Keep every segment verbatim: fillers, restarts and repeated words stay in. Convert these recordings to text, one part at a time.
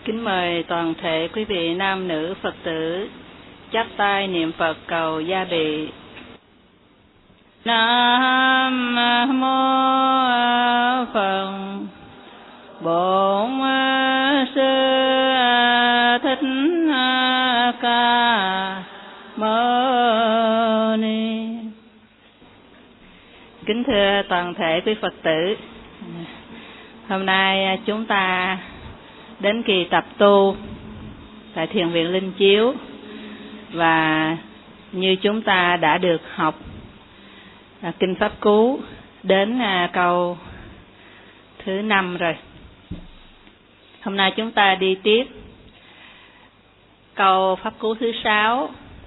Kính mời toàn thể quý vị nam nữ Phật tử chắp tay niệm Phật cầu gia bị. Nam mô Phật Bổn Sư Thích Ca Mâu Ni. Kính thưa toàn thể quý Phật tử, hôm nay chúng ta đến kỳ tập tu tại Thiền viện Linh Chiếu, và như chúng ta đã được học Kinh Pháp Cú đến câu thứ năm rồi. Hôm nay chúng ta đi tiếp câu Pháp Cú thứ sáu.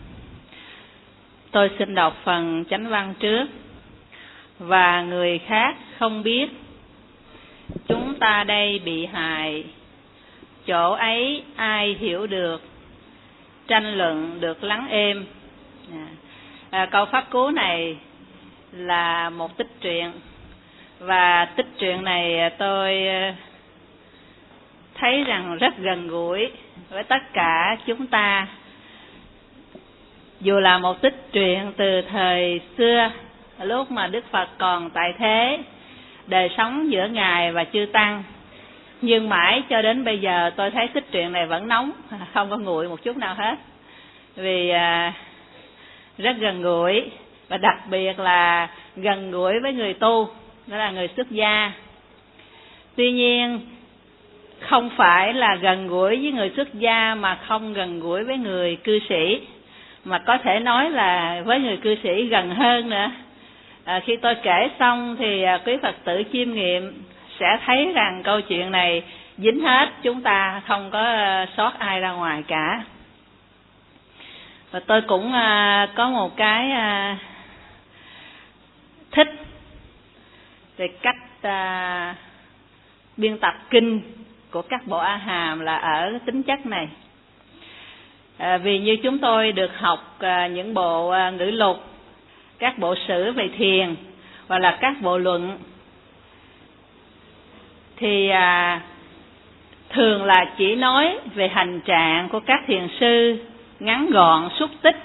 Tôi xin đọc phần chánh văn trước. Và người khác không biết, chúng ta đây bị hại, chỗ ấy ai hiểu được, tranh luận được lắng êm. À, câu Pháp Cú này là một tích truyện, và tích truyện này tôi thấy rằng rất gần gũi với tất cả chúng ta. Dù là một tích truyện từ thời xưa, lúc mà Đức Phật còn tại thế, đời sống giữa Ngài và chư Tăng, nhưng mãi cho đến bây giờ tôi thấy tích truyện này vẫn nóng, không có nguội một chút nào hết. Vì à, rất gần gũi, và đặc biệt là gần gũi với người tu, đó là người xuất gia. Tuy nhiên không phải là gần gũi với người xuất gia mà không gần gũi với người cư sĩ, mà có thể nói là với người cư sĩ gần hơn nữa. À, khi tôi kể xong thì à, quý Phật tử chiêm nghiệm sẽ thấy rằng câu chuyện này dính hết chúng ta, không có uh, sót ai ra ngoài cả. Và tôi cũng uh, có một cái uh, thích về cách uh, biên tập kinh của các bộ A Hàm là ở tính chất này. À, vì như chúng tôi được học uh, những bộ uh, ngữ lục, các bộ sử về thiền, hoặc là các bộ luận, thì à, thường là chỉ nói về hành trạng của các thiền sư, ngắn gọn, xúc tích,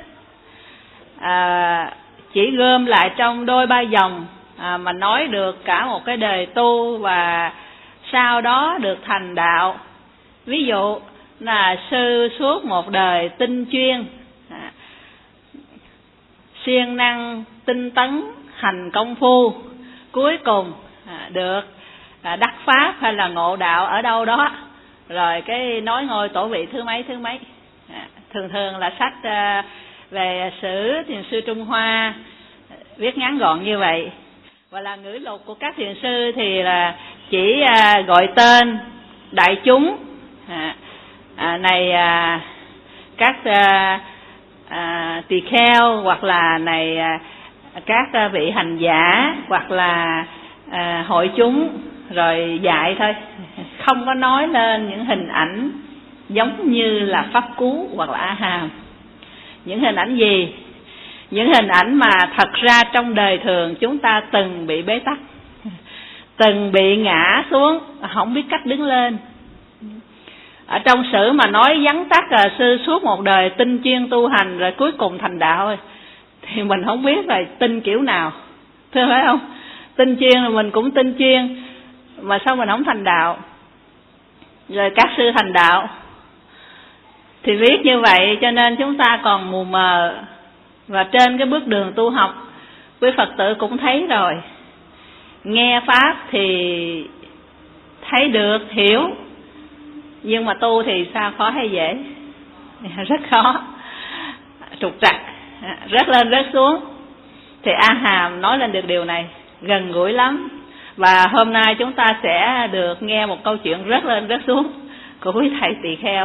à, chỉ gom lại trong đôi ba dòng à, mà nói được cả một cái đời tu, và sau đó được thành đạo. Ví dụ là sư suốt một đời tinh chuyên, à, siêng năng tinh tấn hành công phu, cuối cùng à, được à, đắc pháp hay là ngộ đạo ở đâu đó, rồi cái nói ngôi tổ vị thứ mấy thứ mấy. À, thường thường là sách à, về sử thiền sư Trung Hoa viết ngắn gọn như vậy. Và là ngữ lục của các thiền sư thì là chỉ à, gọi tên đại chúng, à, à, này à, các à, à, tỳ kheo, hoặc là này à, các vị hành giả, hoặc là à, hội chúng, rồi dạy thôi, không có nói lên những hình ảnh giống như là Pháp Cú hoặc là A Hàm. Những hình ảnh gì? Những hình ảnh mà thật ra trong đời thường chúng ta từng bị bế tắc, từng bị ngã xuống, không biết cách đứng lên. Ở trong sử mà nói vắn tắt là sư suốt một đời tinh chuyên tu hành rồi cuối cùng thành đạo rồi, thì mình không biết là tinh kiểu nào, thưa phải không? Tinh chuyên là mình cũng tinh chuyên, mà sao mình không thành đạo? Rồi các sư thành đạo thì viết như vậy, cho nên chúng ta còn mù mờ. Và trên cái bước đường tu học, quý Phật tử cũng thấy rồi, nghe pháp thì thấy được, hiểu, nhưng mà tu thì sao, khó hay dễ? Rất khó, trục trặc, rớt lên rớt xuống. Thì A Hàm nói lên được điều này, gần gũi lắm. Và hôm nay chúng ta sẽ được nghe một câu chuyện rớt lên rớt xuống của quý thầy tỳ kheo.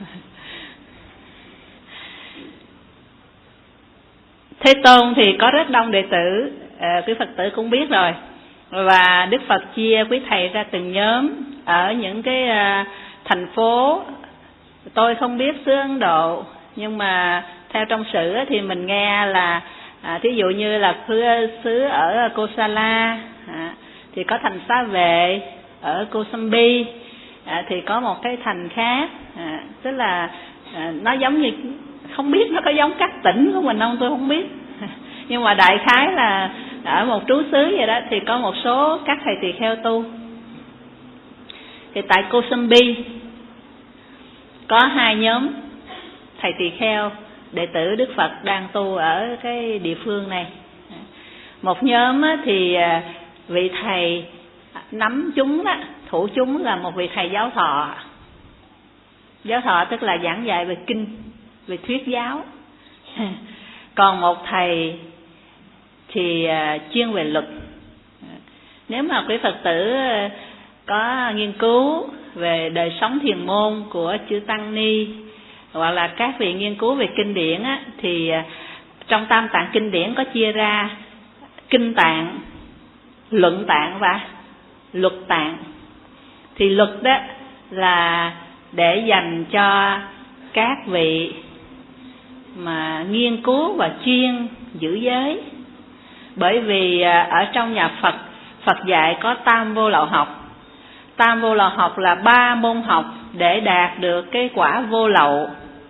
Thế Tôn thì có rất đông đệ tử, à, quý Phật tử cũng biết rồi. Và Đức Phật chia quý thầy ra từng nhóm ở những cái à, thành phố. Tôi không biết xứ Ấn Độ, nhưng mà theo trong sử thì mình nghe là à, thí dụ như là xứ ở Kosala, à, thì có thành Xá Vệ, ở Kosambi, à, thì có một cái thành khác, à, tức là à, nó giống như, không biết nó có giống các tỉnh của mình không tôi không biết, nhưng mà đại khái là ở một trú xứ vậy đó, thì có một số các thầy tỳ kheo tu. Thì tại Kosambi có hai nhóm thầy tỳ kheo đệ tử Đức Phật đang tu ở cái địa phương này. Một nhóm thì vị thầy nắm chúng đó, thủ chúng là một vị thầy giáo thọ. Giáo thọ tức là giảng dạy về kinh, về thuyết giáo. Còn một thầy thì chuyên về luật. Nếu mà quý Phật tử có nghiên cứu về đời sống thiền môn của chư Tăng Ni, hoặc là các vị nghiên cứu về kinh điển á, thì trong Tam Tạng kinh điển có chia ra kinh tạng, luận tạng và luật tạng. Thì luật đó là để dành cho các vị mà nghiên cứu và chuyên giữ giới. Bởi vì ở trong nhà Phật, Phật dạy có tam vô lậu học. Tam vô lậu học là ba môn học để đạt được cái quả vô lậu.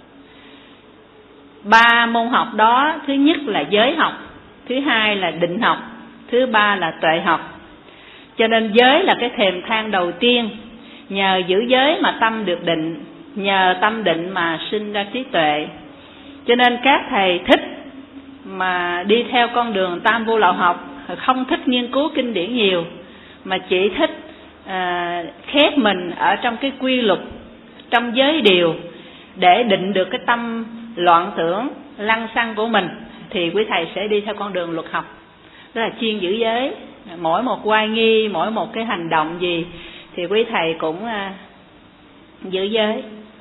Ba môn học đó, thứ nhất là giới học, thứ hai là định học, thứ ba là tuệ học. Cho nên giới là cái thềm thang đầu tiên. Nhờ giữ giới mà tâm được định, nhờ tâm định mà sinh ra trí tuệ. Cho nên các thầy thích mà đi theo con đường tam vô lậu học, không thích nghiên cứu kinh điển nhiều, mà chỉ thích à, khép mình ở trong cái quy luật, trong giới điều, để định được cái tâm loạn tưởng, lăng xăng của mình, thì quý thầy sẽ đi theo con đường luật học, tức là chuyên giữ giới. Mỗi một oai nghi, mỗi một cái hành động gì thì quý thầy cũng à, giữ giới.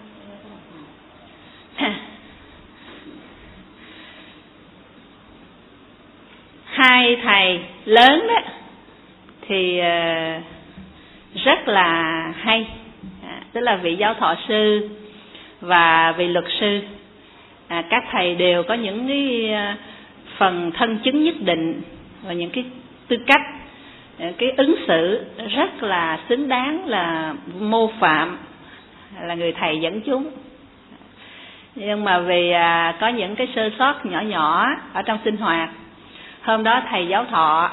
Hai thầy lớn đó thì à, rất là hay, à, tức là vị giáo thọ sư và vị luật sư. À, các thầy đều có những cái phần thân chứng nhất định và những cái tư cách, cái ứng xử rất là xứng đáng là mô phạm, là người thầy dẫn chúng. Nhưng mà vì à, có những cái sơ sót nhỏ nhỏ ở trong sinh hoạt. Hôm đó thầy giáo thọ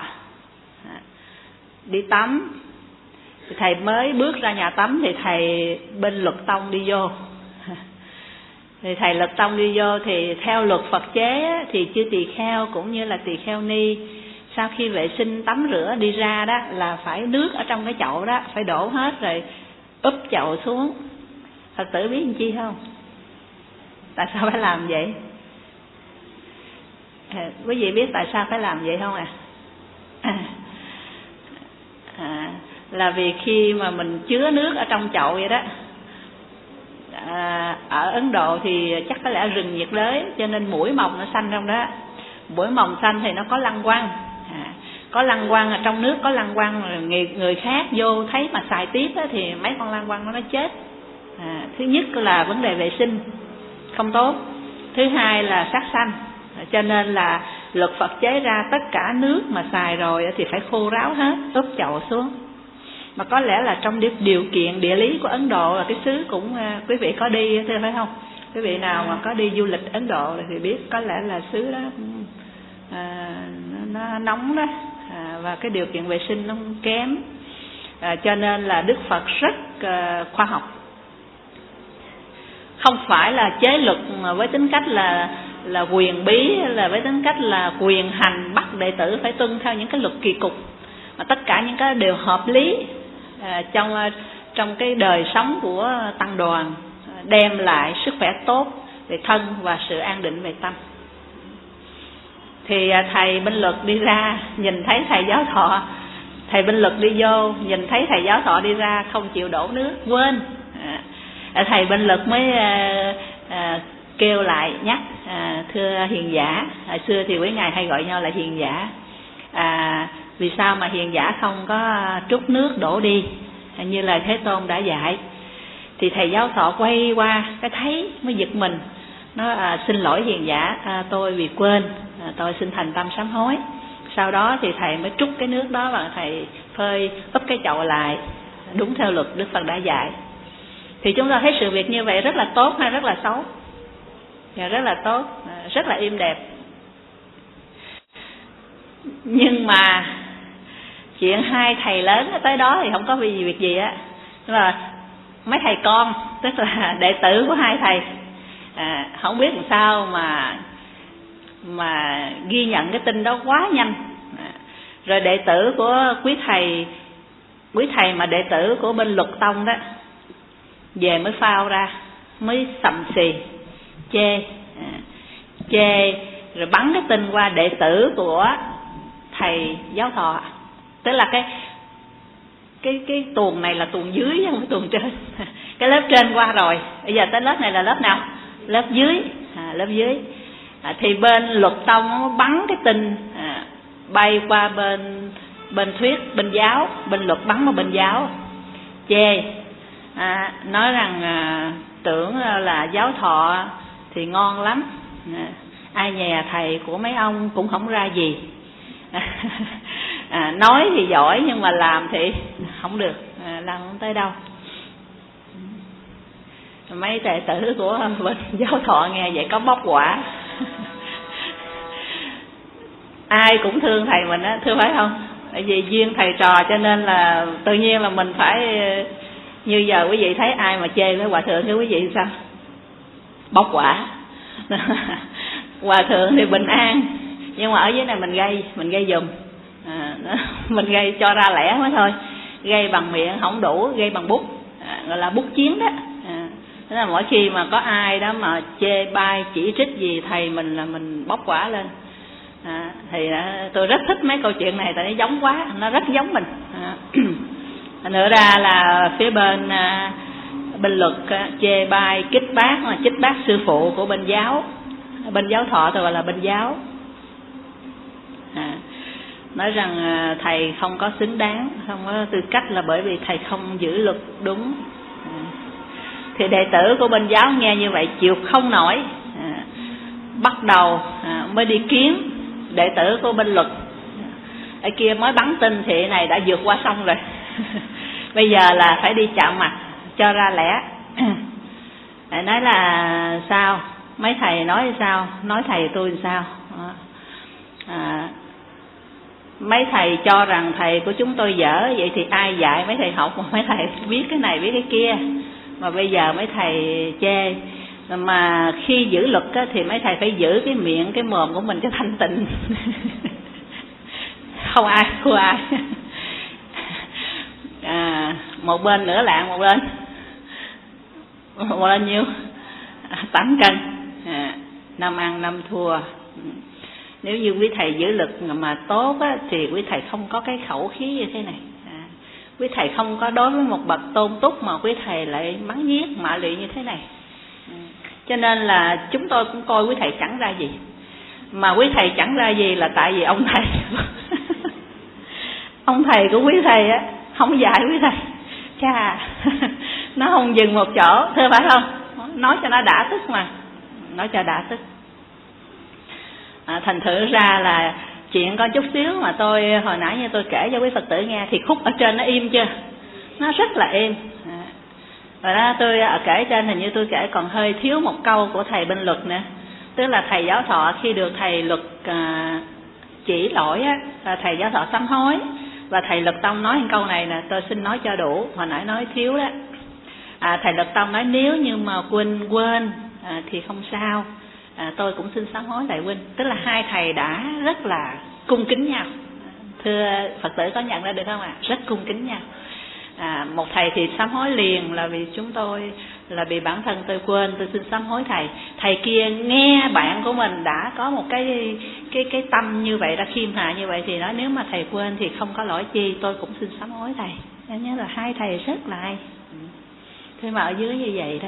đi tắm, thầy mới bước ra nhà tắm thì thầy bên luật tông đi vô. Thì thầy luật tông đi vô thì theo luật Phật chế thì chư tỳ kheo cũng như là tỳ kheo ni, sau khi vệ sinh tắm rửa đi ra đó là phải nước ở trong cái chậu đó phải đổ hết rồi úp chậu xuống. Phật tử biết làm chi không? Tại sao phải làm vậy? À, quý vị biết tại sao phải làm vậy không à? À, à là vì khi mà mình chứa nước ở trong chậu vậy đó, à, ở Ấn Độ thì chắc có lẽ rừng nhiệt đới cho nên muỗi mồng nó sanh trong đó. Muỗi mồng sanh thì nó có lăng quăng, à, có lăng quăng ở trong nước, có lăng quăng rồi người, người khác vô thấy mà xài tiếp đó, thì mấy con lăng quăng nó chết. À, thứ nhất là vấn đề vệ sinh không tốt, thứ hai là sát sanh. Cho nên là luật Phật chế ra tất cả nước mà xài rồi thì phải khô ráo hết, úp chậu xuống. Mà có lẽ là trong điều kiện địa lý của Ấn Độ là cái xứ cũng, quý vị có đi thưa phải không? Quý vị nào mà có đi du lịch Ấn Độ thì biết có lẽ là xứ đó à, nó nóng đó, à, và cái điều kiện vệ sinh nó kém, à, cho nên là Đức Phật rất à, khoa học, không phải là chế luật với tính cách là là quyền bí, là với tính cách là quyền hành bắt đệ tử phải tuân theo những cái luật kỳ cục, mà tất cả những cái đều hợp lý à, trong trong cái đời sống của tăng đoàn, đem lại sức khỏe tốt về thân và sự an định về tâm. Thì thầy bên luật đi ra nhìn thấy thầy giáo thọ, thầy bên luật đi vô nhìn thấy thầy giáo thọ đi ra không chịu đổ nước, quên. À, thầy bên luật mới à, à, kêu lại nhắc, à, thưa hiền giả, hồi xưa thì quý ngài hay gọi nhau là hiền giả, à, vì sao mà hiền giả không có trút nước đổ đi như lời Thế Tôn đã dạy. Thì thầy giáo thọ quay qua cái thấy mới giật mình, nó à, xin lỗi hiền giả, à, tôi vì quên, à, tôi xin thành tâm sám hối. Sau đó thì thầy mới trút cái nước đó và thầy phơi úp cái chậu lại đúng theo luật Đức Phật đã dạy. Thì chúng ta thấy sự việc như vậy rất là tốt hay rất là xấu? Dạ, rất là tốt, rất là êm đẹp. Nhưng mà chuyện hai thầy lớn tới đó thì không có vì việc gì á, nhưng mà mấy thầy con, tức là đệ tử của hai thầy, à, không biết làm sao mà mà ghi nhận cái tin đó quá nhanh. À, rồi đệ tử của quý thầy, quý thầy mà đệ tử của bên Luật Tông đó, về mới phao ra, mới sầm xì chê, à, chê rồi bắn cái tin qua đệ tử của thầy Giáo Thọ. Tức là cái cái cái tuồng này là tuồng dưới chứ không phải tuồng trên. Cái lớp trên qua rồi, bây giờ tới lớp này là lớp nào? Lớp dưới, à, lớp dưới. À, thì bên Luật Tông nó bắn cái tin, à, bay qua bên bên Thuyết, bên Giáo, bên Luật bắn vào bên Giáo, chê, à, nói rằng à, tưởng là Giáo Thọ thì ngon lắm, à, ai nhè thầy của mấy ông cũng không ra gì. À, nói thì giỏi nhưng mà làm thì không được, à, làm không tới đâu. Mấy đệ tử của bên Giáo Thọ nghe vậy có bóc quả. Ai cũng thương thầy mình á, thưa phải không? Tại vì duyên thầy trò cho nên là tự nhiên là mình phải, như giờ quý vị thấy ai mà chê với hòa thượng, thưa quý vị sao? Bóc quả. Hòa thượng thì bình an, nhưng mà ở dưới này mình gây, mình gây giùm, à, mình gây cho ra lẽ mới thôi. Gây bằng miệng không đủ, gây bằng bút, à, gọi là bút chiến đó. À, thế là mỗi khi mà có ai đó mà chê bai chỉ trích gì thầy mình là mình bóc quả lên. À, thì à, tôi rất thích mấy câu chuyện này tại nó giống quá, nó rất giống mình. À, nữa ra là phía bên à, bên Luật à, chê bai kích bác, mà kích bác sư phụ của bên Giáo, bên Giáo Thọ tôi gọi là bên Giáo. À, nói rằng à, thầy không có xứng đáng, không có tư cách là bởi vì thầy không giữ luật đúng. À, thì đệ tử của bên Giáo nghe như vậy chịu không nổi, à, bắt đầu à, mới đi kiến đệ tử của bên Luật. Ở kia mới bắn tin thì này đã vượt qua sông rồi. Bây giờ là phải đi chạm mặt cho ra lẽ. Để nói là sao? Mấy thầy nói sao? Nói thầy tôi sao? À, mấy thầy cho rằng thầy của chúng tôi dở, vậy thì ai dạy mấy thầy học mà mấy thầy biết cái này biết cái kia, mà bây giờ mấy thầy chê. Mà khi giữ luật á, thì mấy thầy phải giữ cái miệng, cái mồm của mình cho thanh tịnh. Không ai thua ai. À, một bên nửa lạng, một bên một bên nhiêu? Tám cân. À, năm ăn năm thua. Nếu như quý thầy giữ lực mà tốt á, thì quý thầy không có cái khẩu khí như thế này. À, quý thầy không có đối với một bậc tôn túc mà quý thầy lại mắng nhiếc mạ lụy như thế này. À, cho nên là chúng tôi cũng coi quý thầy chẳng ra gì. Mà quý thầy chẳng ra gì là tại vì ông thầy ông thầy của quý thầy á không dạy quý thầy. Chà, nó không dừng một chỗ, thưa phải không? Nói cho nó đã tức mà, nói cho đã tức. À, thành thử ra là chuyện có chút xíu mà tôi hồi nãy như tôi kể cho quý Phật tử nghe, thì khúc ở trên nó im chưa? Nó rất là êm. À, rồi đó tôi ở kể trên hình như tôi kể còn hơi thiếu một câu của thầy bên Luật nữa. Tức là thầy Giáo Thọ khi được thầy Luật à, chỉ lỗi á, là thầy Giáo Thọ sám hối. Và thầy Luật Tông nói câu này nè, tôi xin nói cho đủ, hồi nãy nói thiếu đó. À, thầy Luật Tông nói nếu như mà Quynh quên à, thì không sao, à, tôi cũng xin sám hối lại Quynh. Tức là hai thầy đã rất là cung kính nhau. Thưa Phật tử có nhận ra được không ạ? À? Rất cung kính nhau. À, một thầy thì sám hối liền là vì chúng tôi là vì bản thân tôi quên, tôi xin sám hối thầy. Thầy kia nghe bạn của mình đã có một cái cái cái tâm như vậy, đã khiêm hạ như vậy thì nói nếu mà thầy quên thì không có lỗi chi, tôi cũng xin sám hối thầy. Em nhớ là hai thầy rất là hay. Thế mà ở dưới như vậy đó.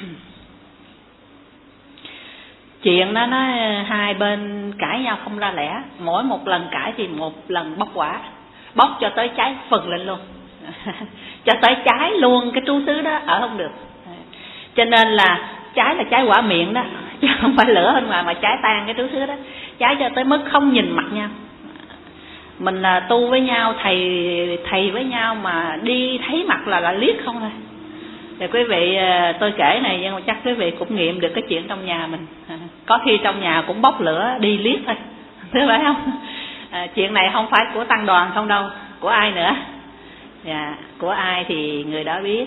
Chuyện đó nó hai bên cãi nhau không ra lẽ, mỗi một lần cãi thì một lần bóc quả, bóc cho tới cháy phần lên luôn. Cho tới cháy luôn cái trú xứ đó, ở không được. Cho nên là cháy là cháy quả miệng đó, chứ không phải lửa bên ngoài mà cháy tan cái trú xứ đó. Cháy cho tới mức không nhìn mặt nhau. Mình là tu với nhau, thầy thầy với nhau mà đi thấy mặt là là liếc không thôi. Thì quý vị, tôi kể này nhưng mà chắc quý vị cũng nghiệm được cái chuyện trong nhà mình. Có khi trong nhà cũng bốc lửa đi liếc thôi, thấy phải không? À, chuyện này không phải của tăng đoàn không đâu, của ai nữa? Dạ, của ai thì người đó biết.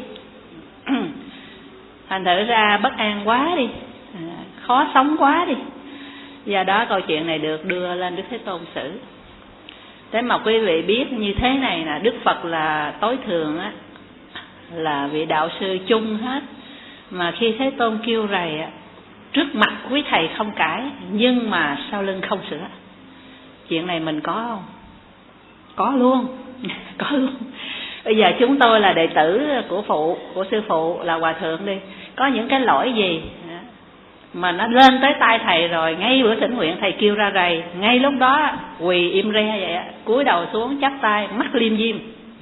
Thành thử ra bất an quá đi, à, khó sống quá đi. Do đó câu chuyện này được đưa lên Đức Thế Tôn xử. Thế mà quý vị biết như thế này là Đức Phật là tối thượng á, là vị đạo sư chung hết. Mà khi Thế Tôn kêu rầy á, trước mặt quý thầy không cãi, nhưng mà sau lưng không sửa. Chuyện này mình có không? Có luôn. Có luôn. Bây giờ chúng tôi là đệ tử của phụ, của sư phụ là hòa thượng đi, có những cái lỗi gì mà nó lên tới tai thầy rồi, ngay bữa thỉnh nguyện thầy kêu ra rầy, ngay lúc đó quỳ im re vậy, cúi đầu xuống chắp tay, mắt liêm diêm.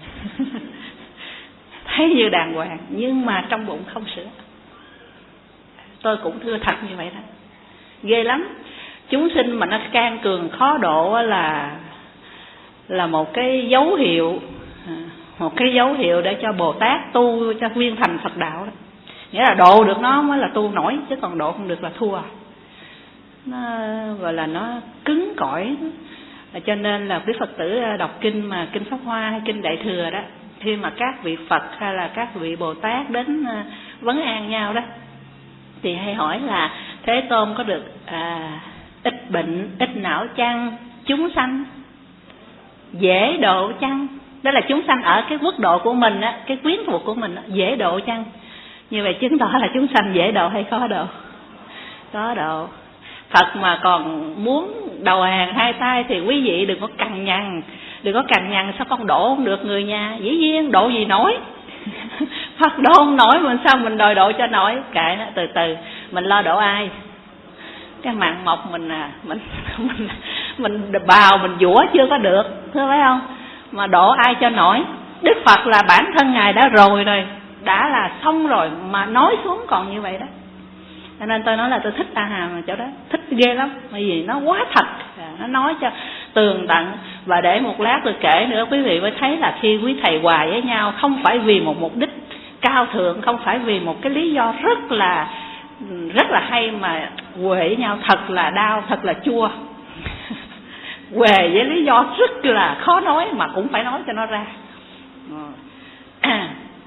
Thấy như đàng hoàng, nhưng mà trong bụng không sửa. Tôi cũng thưa thật như vậy đó. Ghê lắm. Chúng sinh mà nó can cường khó độ là là một cái dấu hiệu, một cái dấu hiệu để cho Bồ Tát tu cho viên thành Phật đạo đó. Nghĩa là độ được nó mới là tu nổi, chứ còn độ không được là thua. Nó gọi là nó cứng cỏi. Cho nên là quý Phật tử đọc kinh mà kinh Pháp Hoa hay kinh Đại Thừa đó, khi mà các vị Phật hay là các vị Bồ Tát đến vấn an nhau đó, thì hay hỏi là Thế Tôn có được à, ít bệnh, ít não chăng? Chúng sanh dễ độ chăng? Đó là chúng sanh ở cái quốc độ của mình á, cái quyến thuộc của mình á, dễ độ chăng? Như vậy chứng tỏ là chúng sanh dễ độ hay khó độ? Có độ. Phật mà còn muốn đầu hàng hai tay thì quý vị đừng có cằn nhằn, đừng có cằn nhằn sao con độ không được người nhà, dĩ nhiên độ gì nổi. Phật độ không nổi mình sao mình đòi độ cho nổi? Kệ nó, từ từ mình lo độ ai? Cái mạng mộc mình à, mình mình mình bào mình dũa chưa có được, thưa phải không? Mà độ ai cho nổi? Đức Phật là bản thân ngài đã rồi rồi, đã là xong rồi mà nói xuống còn như vậy đó. Cho nên tôi nói là tôi thích A Hàm chỗ đó, thích ghê lắm, bởi vì nó quá thật, nó nói cho tường tận. Và để một lát tôi kể nữa quý vị mới thấy là khi quý thầy hòa với nhau không phải vì một mục đích cao thượng, không phải vì một cái lý do rất là rất là hay, mà huề với nhau thật là đau, thật là chua. Huề với lý do rất là khó nói mà cũng phải nói cho nó ra. À,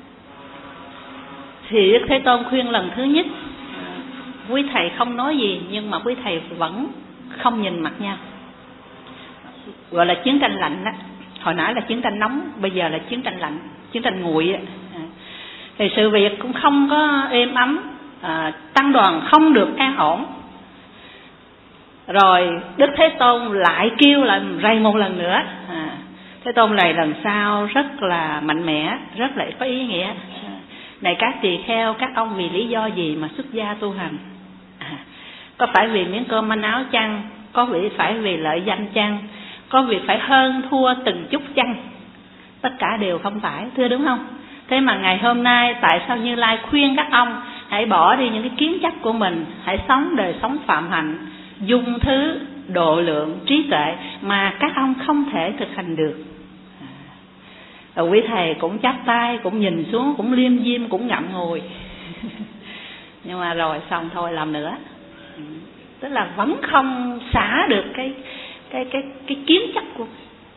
thì Đức Thế Tôn khuyên lần thứ nhất, quý thầy không nói gì nhưng mà quý thầy vẫn không nhìn mặt nhau, gọi là chiến tranh lạnh đó. Hồi nãy là chiến tranh nóng, bây giờ là chiến tranh lạnh, chiến tranh nguội. À, thì sự việc cũng không có êm ấm, à, tăng đoàn không được an ổn. Rồi Đức Thế Tôn lại kêu lại rầy một lần nữa. À, Thế Tôn này lần sau rất là mạnh mẽ, rất là có ý nghĩa. À, này các tỳ kheo, các ông vì lý do gì mà xuất gia tu hành? À, có phải vì miếng cơm manh áo chăng? Có vì phải vì lợi danh chăng? Có vì phải hơn thua từng chút chăng? Tất cả đều không phải, thưa đúng không? Thế mà ngày hôm nay tại sao Như Lai khuyên các ông hãy bỏ đi những cái kiến chấp của mình, hãy sống đời sống phạm hạnh, dung thứ, độ lượng, trí tuệ mà các ông không thể thực hành được. Rồi quý thầy cũng chắp tay, cũng nhìn xuống, cũng liêm diêm, cũng ngậm ngùi. Nhưng mà rồi xong thôi làm nữa. Tức là vẫn không xả được cái cái cái cái kiến chấp của.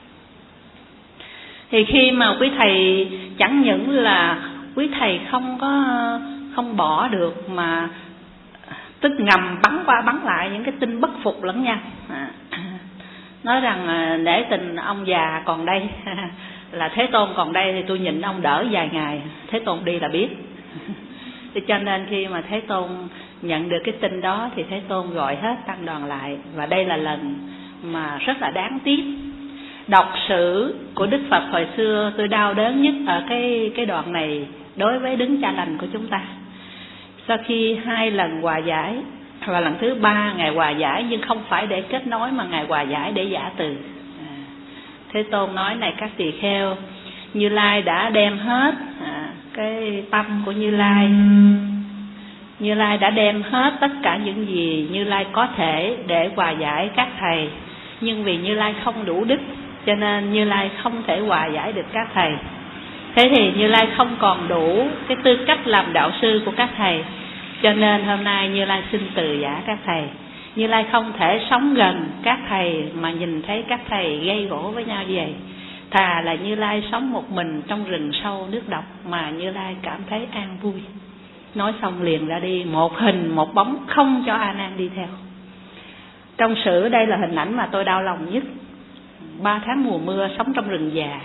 Thì khi mà quý thầy chẳng những là quý thầy không có không bỏ được mà tức ngầm bắn qua bắn lại những cái tin bất phục lẫn nhau. À, nói rằng để tình ông già còn đây, là Thế Tôn còn đây thì tôi nhịn ông đỡ vài ngày, Thế Tôn đi là biết. Thì cho nên khi mà Thế Tôn nhận được cái tin đó thì Thế Tôn gọi hết tăng đoàn lại. Và đây là lần mà rất là đáng tiếc. Đọc sử của Đức Phật hồi xưa tôi đau đớn nhất ở cái cái đoạn này đối với đứng cha lành của chúng ta. Sau khi hai lần hòa giải và lần thứ ba Ngài hòa giải, nhưng không phải để kết nối mà Ngài hòa giải để giả từ. À, Thế Tôn nói này các tỳ kheo, Như Lai đã đem hết à, cái tâm của Như Lai. Như Lai đã đem hết tất cả những gì Như Lai có thể để hòa giải các thầy. Nhưng vì Như Lai không đủ đức cho nên Như Lai không thể hòa giải được các thầy. Thế thì Như Lai không còn đủ cái tư cách làm đạo sư của các thầy, cho nên hôm nay Như Lai xin từ giả các thầy. Như Lai không thể sống gần các thầy mà nhìn thấy các thầy gây gổ với nhau như vậy. Thà là Như Lai sống một mình trong rừng sâu nước độc mà Như Lai cảm thấy an vui. Nói xong liền ra đi, một hình một bóng, không cho A Nan đi theo. Trong sử đây là hình ảnh mà tôi đau lòng nhất. Ba tháng mùa mưa sống trong rừng già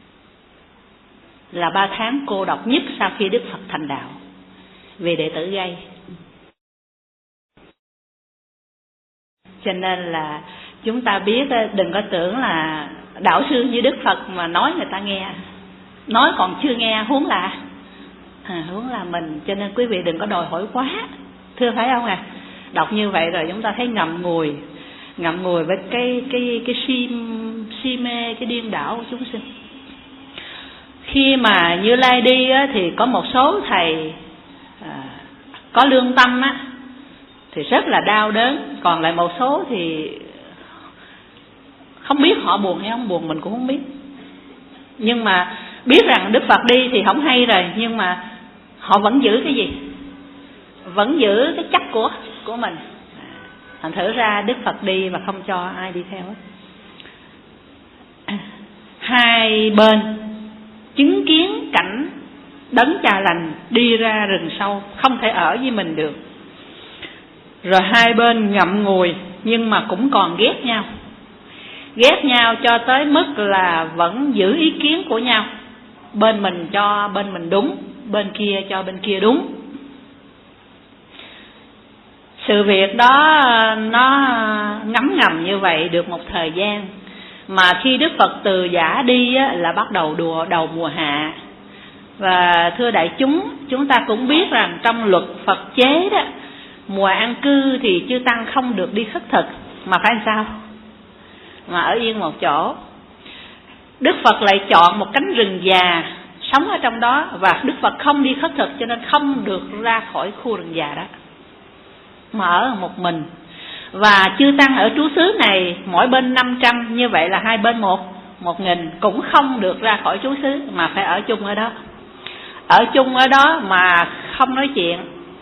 là ba tháng cô độc nhất sau khi Đức Phật thành đạo, vì đệ tử gây. Cho nên là chúng ta biết, đừng có tưởng là đạo sư như Đức Phật mà nói người ta nghe, nói còn chưa nghe huống là à, huống là mình. Cho nên quý vị đừng có đòi hỏi quá, thưa phải không à? Đọc như vậy rồi chúng ta thấy ngậm ngùi, ngậm ngùi với cái cái cái si si mê, cái điên đảo của chúng sinh. Khi mà Như Lai đi á, thì có một số thầy à, có lương tâm á, thì rất là đau đớn. Còn lại một số thì không biết họ buồn hay không buồn, mình cũng không biết. Nhưng mà biết rằng Đức Phật đi thì không hay rồi, nhưng mà họ vẫn giữ cái gì? Vẫn giữ cái chấp của của mình. Thành thử ra Đức Phật đi mà không cho ai đi theo hết. Hai bên chứng kiến cảnh đấng Cha Lành đi ra rừng sâu, không thể ở với mình được. Rồi hai bên ngậm ngùi nhưng mà cũng còn ghét nhau. Ghét nhau cho tới mức là vẫn giữ ý kiến của nhau. Bên mình cho bên mình đúng, bên kia cho bên kia đúng. Sự việc đó nó ngấm ngầm như vậy được một thời gian. Mà khi Đức Phật từ giả đi á, là bắt đầu đùa đầu mùa hạ. Và thưa đại chúng, chúng ta cũng biết rằng trong luật Phật chế đó, mùa an cư thì chư tăng không được đi khất thực. Mà phải sao? Mà ở yên một chỗ. Đức Phật lại chọn một cánh rừng già sống ở trong đó, và Đức Phật không đi khất thực cho nên không được ra khỏi khu rừng già đó, mà ở một mình. Và chư tăng ở trú xứ này mỗi bên năm trăm, như vậy là hai bên một một nghìn, cũng không được ra khỏi trú xứ mà phải ở chung ở đó. Ở chung ở đó mà không nói chuyện,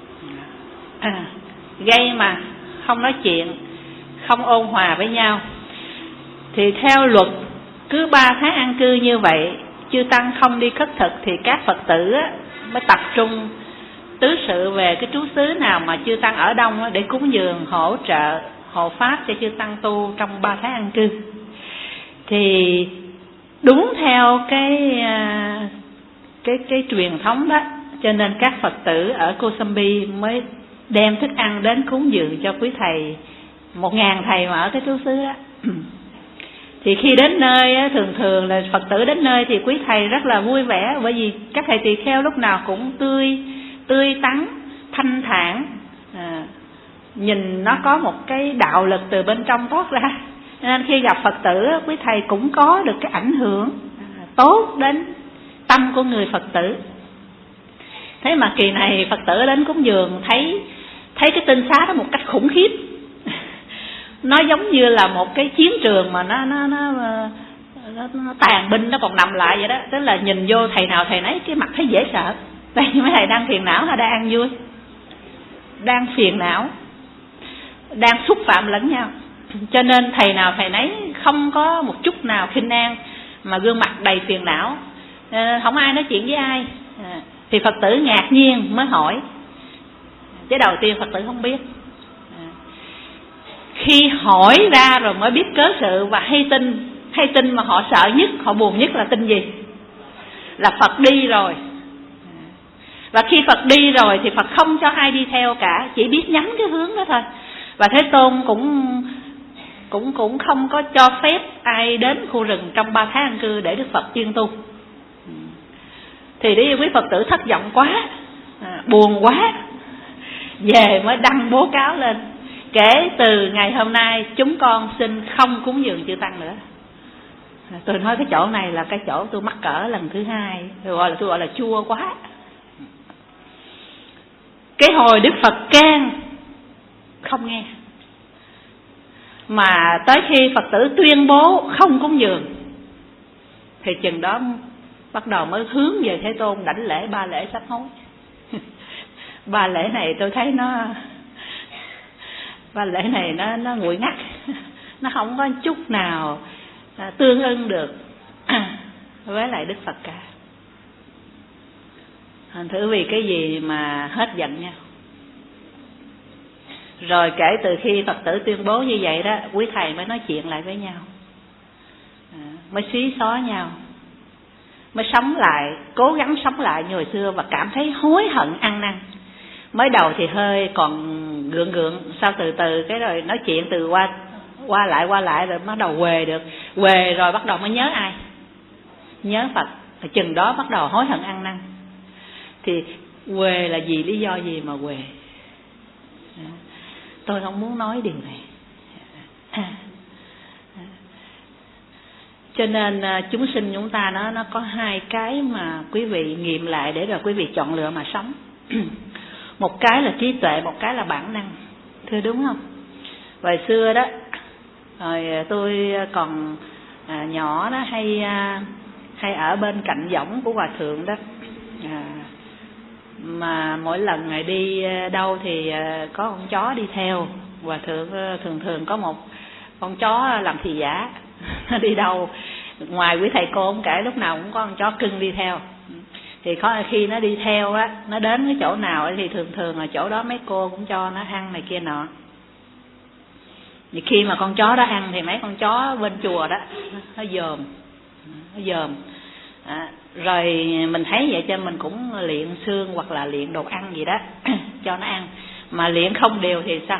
à, gây mà không nói chuyện, không ôn hòa với nhau. Thì theo luật cứ ba tháng an cư như vậy, chư tăng không đi khất thực, thì các Phật tử á, mới tập trung tứ sự về cái trú xứ nào mà chư tăng ở đông á, để cúng dường hỗ trợ hộ pháp cho chư tăng tu trong ba tháng an cư. Thì đúng theo cái cái cái truyền thống đó, cho nên các Phật tử ở Kosambi mới đem thức ăn đến cúng dường cho quý thầy, một ngàn thầy mà ở cái trú xứ đó. Thì khi đến nơi á, thường thường là Phật tử đến nơi thì quý thầy rất là vui vẻ, bởi vì các thầy tỳ kheo lúc nào cũng tươi tươi tắn, thanh thản, à, nhìn nó có một cái đạo lực từ bên trong thoát ra. Nên khi gặp Phật tử, quý thầy cũng có được cái ảnh hưởng à, tốt đến tâm của người Phật tử. Thế mà kỳ này Phật tử đến cúng dường thấy thấy cái tinh xá đó một cách khủng khiếp. Nó giống như là một cái chiến trường mà nó nó nó, nó, nó tàn binh nó còn nằm lại vậy đó. Tức là nhìn vô thầy nào thầy nấy cái mặt thấy dễ sợ. Đây mấy thầy đang phiền não hay đang ăn vui? Đang phiền não, đang xúc phạm lẫn nhau. Cho nên thầy nào thầy nấy không có một chút nào khinh an, mà gương mặt đầy phiền não, không ai nói chuyện với ai. Thì Phật tử ngạc nhiên mới hỏi, chứ đầu tiên Phật tử không biết. Khi hỏi ra rồi mới biết cớ sự và hay tin. Hay tin mà họ sợ nhất, họ buồn nhất là tin gì? Là Phật đi rồi. Và khi Phật đi rồi thì Phật không cho ai đi theo cả, chỉ biết nhắm cái hướng đó thôi. Và Thế Tôn cũng cũng cũng không có cho phép ai đến khu rừng trong ba tháng an cư để Đức Phật chuyên tu. Thì đi quý Phật tử thất vọng quá, à, buồn quá, về mới đăng bố cáo lên: kể từ ngày hôm nay chúng con xin không cúng dường chư tăng nữa. Tôi nói cái chỗ này là cái chỗ tôi mắc cỡ lần thứ hai, tôi gọi là tôi gọi là chua quá. Cái hồi Đức Phật can không nghe, mà tới khi Phật tử tuyên bố không cúng dường thì chừng đó bắt đầu mới hướng về Thế Tôn đảnh lễ ba lễ sám hối. Ba lễ này tôi thấy nó ba lễ này nó nó nguội ngắt, nó không có chút nào tương ưng được với lại Đức Phật cả. Thành thử vì cái gì mà hết giận nhau. Rồi kể từ khi Phật tử tuyên bố như vậy đó, quý thầy mới nói chuyện lại với nhau, à, mới xí xó nhau, mới sống lại, cố gắng sống lại như hồi xưa và cảm thấy hối hận ăn năn. Mới đầu thì hơi còn gượng gượng, sau từ từ cái rồi nói chuyện từ qua qua lại qua lại rồi bắt đầu quề được, quề rồi bắt đầu mới nhớ ai, nhớ Phật. Và chừng đó bắt đầu hối hận ăn năn. Thì quề là gì, lý do gì mà quề? Tôi không muốn nói điều này. Cho nên chúng sinh chúng ta nó nó có hai cái mà quý vị nghiệm lại để rồi quý vị chọn lựa mà sống. Một cái là trí tuệ, một cái là bản năng. Thưa đúng không? Hồi xưa đó, rồi tôi còn à, nhỏ đó hay à, hay ở bên cạnh võng của hòa thượng đó. À, mà mỗi lần ngày đi đâu thì à, có con chó đi theo. Hòa thượng thường thường có một con chó làm thị giả. Nó đi đâu ngoài quý thầy cô không kể, lúc nào cũng có con chó cưng đi theo. Thì có khi nó đi theo á, nó đến cái chỗ nào thì thường thường ở chỗ đó mấy cô cũng cho nó ăn này kia nọ. Thì khi mà con chó đó ăn thì mấy con chó bên chùa đó nó dòm, nó dòm. À, rồi mình thấy vậy cho mình cũng luyện xương hoặc là luyện đồ ăn gì đó cho nó ăn. Mà luyện không đều thì sao?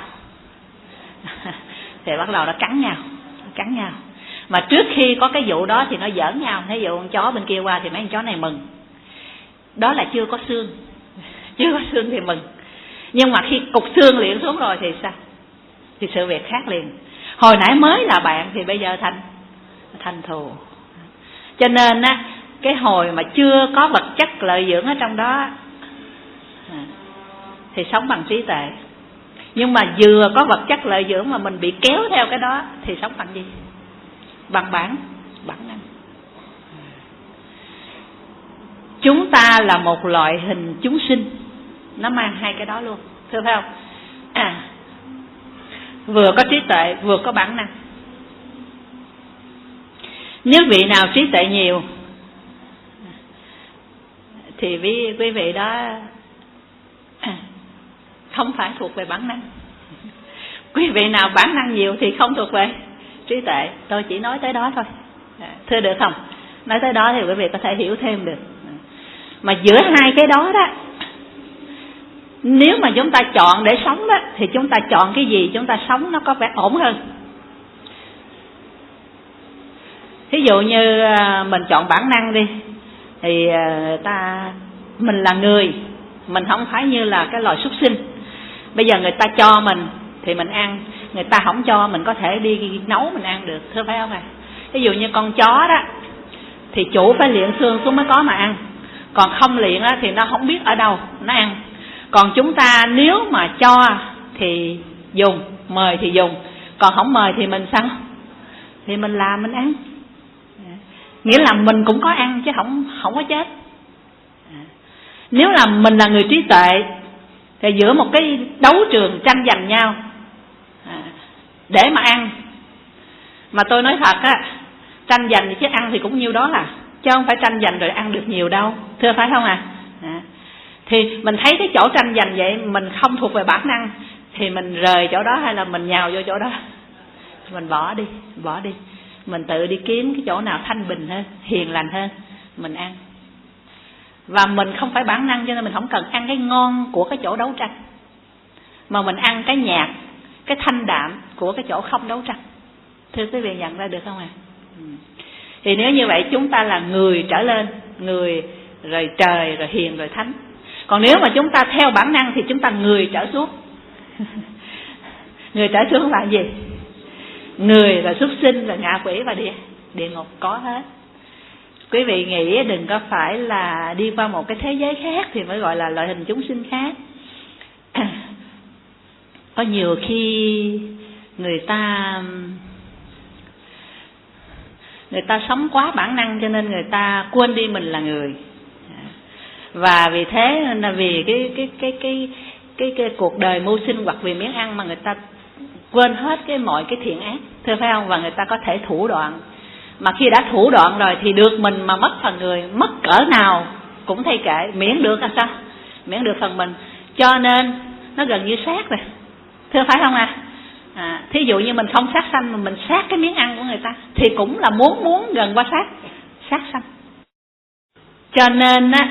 Thì bắt đầu nó cắn nhau, nó cắn nhau. Mà trước khi có cái vụ đó thì nó giỡn nhau. Thấy vụ con chó bên kia qua thì mấy con chó này mừng. Đó là chưa có xương, chưa có xương thì mừng. Nhưng mà khi cục xương luyện xuống rồi thì sao? Thì sự việc khác liền. Hồi nãy mới là bạn thì bây giờ thành thành thù. Cho nên á, cái hồi mà chưa có vật chất lợi dưỡng ở trong đó thì sống bằng trí tuệ. Nhưng mà vừa có vật chất lợi dưỡng mà mình bị kéo theo cái đó thì sống bằng gì? Bằng bản, bản năng. Chúng ta là một loại hình chúng sinh, nó mang hai cái đó luôn, thưa phải không? À, vừa có trí tuệ, vừa có bản năng. Nếu vị nào trí tuệ nhiều thì quý, quý vị đó không phải thuộc về bản năng. Quý vị nào bản năng nhiều thì không thuộc về trí tuệ. Tôi chỉ nói tới đó thôi, thưa được không? Nói tới đó thì quý vị có thể hiểu thêm được. Mà giữa hai cái đó đó, nếu mà chúng ta chọn để sống đó, thì chúng ta chọn cái gì chúng ta sống nó có vẻ ổn hơn. Ví dụ như mình chọn bản năng đi, thì ta mình là người, mình không phải như là cái loài súc sinh. Bây giờ người ta cho mình thì mình ăn, người ta không cho mình có thể đi nấu mình ăn được, thưa phải không ạ? Ví dụ như con chó đó thì chủ phải luyện xương xuống mới có mà ăn. Còn không luyện á, thì nó không biết ở đâu nó ăn. Còn chúng ta nếu mà cho thì dùng, mời thì dùng. Còn không mời thì mình sao? Thì mình làm mình ăn. Nghĩa là mình cũng có ăn chứ không không có chết. Nếu là mình là người trí tuệ thì giữa một cái đấu trường tranh giành nhau để mà ăn. Mà tôi nói thật á, tranh giành chứ ăn thì cũng nhiêu đó là, chứ không phải tranh giành rồi ăn được nhiều đâu, thưa phải không à? À, thì mình thấy cái chỗ tranh giành vậy mình không thuộc về bản năng thì mình rời chỗ đó hay là mình nhào vô chỗ đó, mình bỏ đi, bỏ đi, mình tự đi kiếm cái chỗ nào thanh bình hơn, hiền lành hơn, mình ăn. Và mình không phải bản năng cho nên mình không cần ăn cái ngon của cái chỗ đấu tranh, mà mình ăn cái nhạt, cái thanh đạm của cái chỗ không đấu tranh. Thưa quý vị nhận ra được không ạ? À? Ừ. Thì nếu như vậy chúng ta là người trở lên, người rồi trời rồi hiền rồi thánh. Còn nếu mà chúng ta theo bản năng thì chúng ta người trở xuống. Người trở xuống là gì? Người là súc sinh, là ngạ quỷ và địa, địa ngục có hết. Quý vị nghĩ đừng có phải là đi qua một cái thế giới khác thì mới gọi là loại hình chúng sinh khác. Có nhiều khi người ta người ta sống quá bản năng cho nên người ta quên đi mình là người. Và vì thế là vì cái cái cái cái cái cái cuộc đời mưu sinh hoặc vì miếng ăn mà người ta quên hết cái mọi cái thiện ác, thưa phải không? Và người ta có thể thủ đoạn, mà khi đã thủ đoạn rồi thì được mình mà mất phần người, mất cỡ nào cũng thay kệ, miễn được là sao? Miễn được phần mình. Cho nên nó gần như sát rồi, thưa phải không à? À, thí dụ như mình không sát sanh mà mình sát cái miếng ăn của người ta thì cũng là muốn muốn gần qua sát sát sanh. Cho nên á,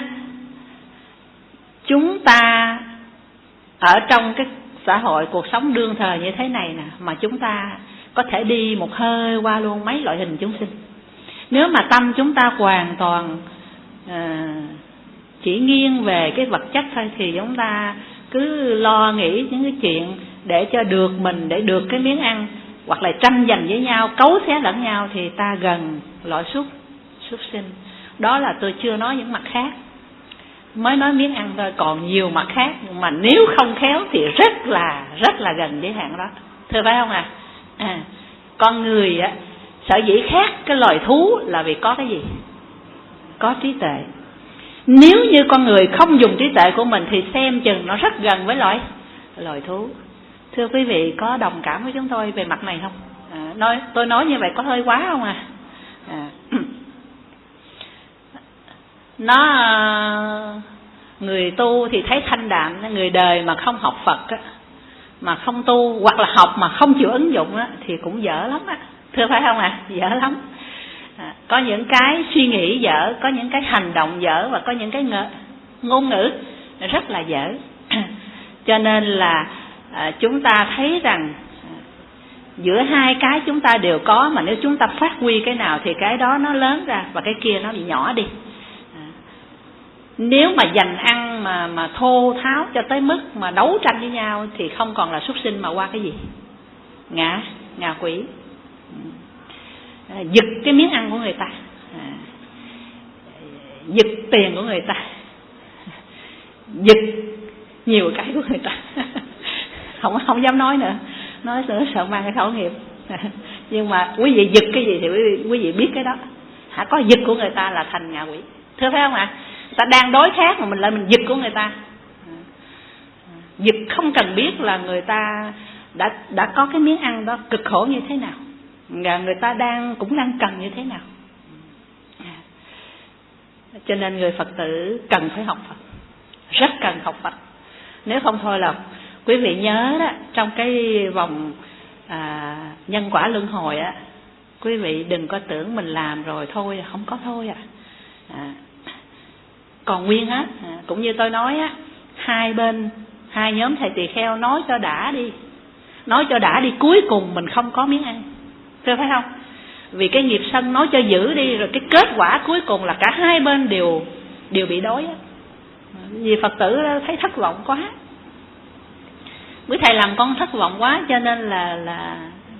chúng ta ở trong cái xã hội cuộc sống đương thời như thế này nè, mà chúng ta có thể đi một hơi qua luôn mấy loại hình chúng sinh. Nếu mà tâm chúng ta hoàn toàn à, chỉ nghiêng về cái vật chất thôi thì chúng ta cứ lo nghĩ những cái chuyện để cho được mình, để được cái miếng ăn, hoặc là tranh giành với nhau, cấu xé lẫn nhau, thì ta gần loại súc súc sinh. Đó là tôi chưa nói những mặt khác, mới nói miếng ăn thôi, còn nhiều mặt khác mà nếu không khéo thì rất là rất là gần giới hạn đó, thưa phải không à? À, con người á sở dĩ khác cái loài thú là vì có cái gì? Có trí tuệ. Nếu như con người không dùng trí tuệ của mình thì xem chừng nó rất gần với loài loài thú. Thưa quý vị, có đồng cảm với chúng tôi về mặt này không? À, nói tôi nói như vậy có hơi quá không à? À nó người tu thì thấy thanh đạm, người đời mà không học Phật á, mà không tu hoặc là học mà không chịu ứng dụng á, thì cũng dở lắm á, thưa phải không ạ? À? Dở lắm. À, có những cái suy nghĩ dở, có những cái hành động dở, và có những cái ngờ, ngôn ngữ rất là dở. Cho nên là à, chúng ta thấy rằng à, giữa hai cái chúng ta đều có, mà nếu chúng ta phát huy cái nào thì cái đó nó lớn ra và cái kia nó bị nhỏ đi. Nếu mà giành ăn mà mà thô tháo cho tới mức mà đấu tranh với nhau thì không còn là súc sinh mà qua cái gì? Ngạ, ngạ quỷ. À, giật cái miếng ăn của người ta, à, giật tiền của người ta, giật nhiều cái của người ta. Không không dám nói nữa, nói sợ sợ mang cái khẩu nghiệp. Nhưng mà quý vị giật cái gì thì quý vị, quý vị biết cái đó. Hả, có giật của người ta là thành ngạ quỷ, thưa phải không ạ? À? Ta đang đối khác mà mình lại mình giật của người ta. Giật không cần biết là người ta đã đã có cái miếng ăn đó cực khổ như thế nào, và người ta đang cũng đang cần như thế nào. Cho nên người Phật tử cần phải học Phật, rất cần học Phật. Nếu không thôi là quý vị nhớ đó, trong cái vòng à, nhân quả luân hồi á, quý vị đừng có tưởng mình làm rồi thôi, không có thôi à, à còn nguyên hết. À, cũng như tôi nói á, hai bên, hai nhóm thầy tỳ kheo nói cho đã đi, nói cho đã đi, cuối cùng mình không có miếng ăn, thưa phải không? Vì cái nghiệp sân nói cho giữ đi, rồi cái kết quả cuối cùng là cả hai bên đều đều bị đói á. Vì Phật tử thấy thất vọng quá, quý thầy làm con thất vọng quá, cho nên là là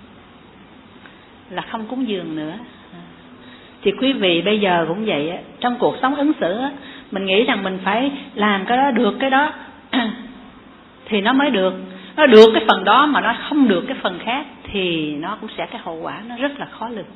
là không cúng dường nữa. Thì quý vị bây giờ cũng vậy á, trong cuộc sống ứng xử á, mình nghĩ rằng mình phải làm cái đó, được cái đó thì nó mới được. Nó được cái phần đó mà nó không được cái phần khác thì nó cũng sẽ cái hậu quả nó rất là khó lường.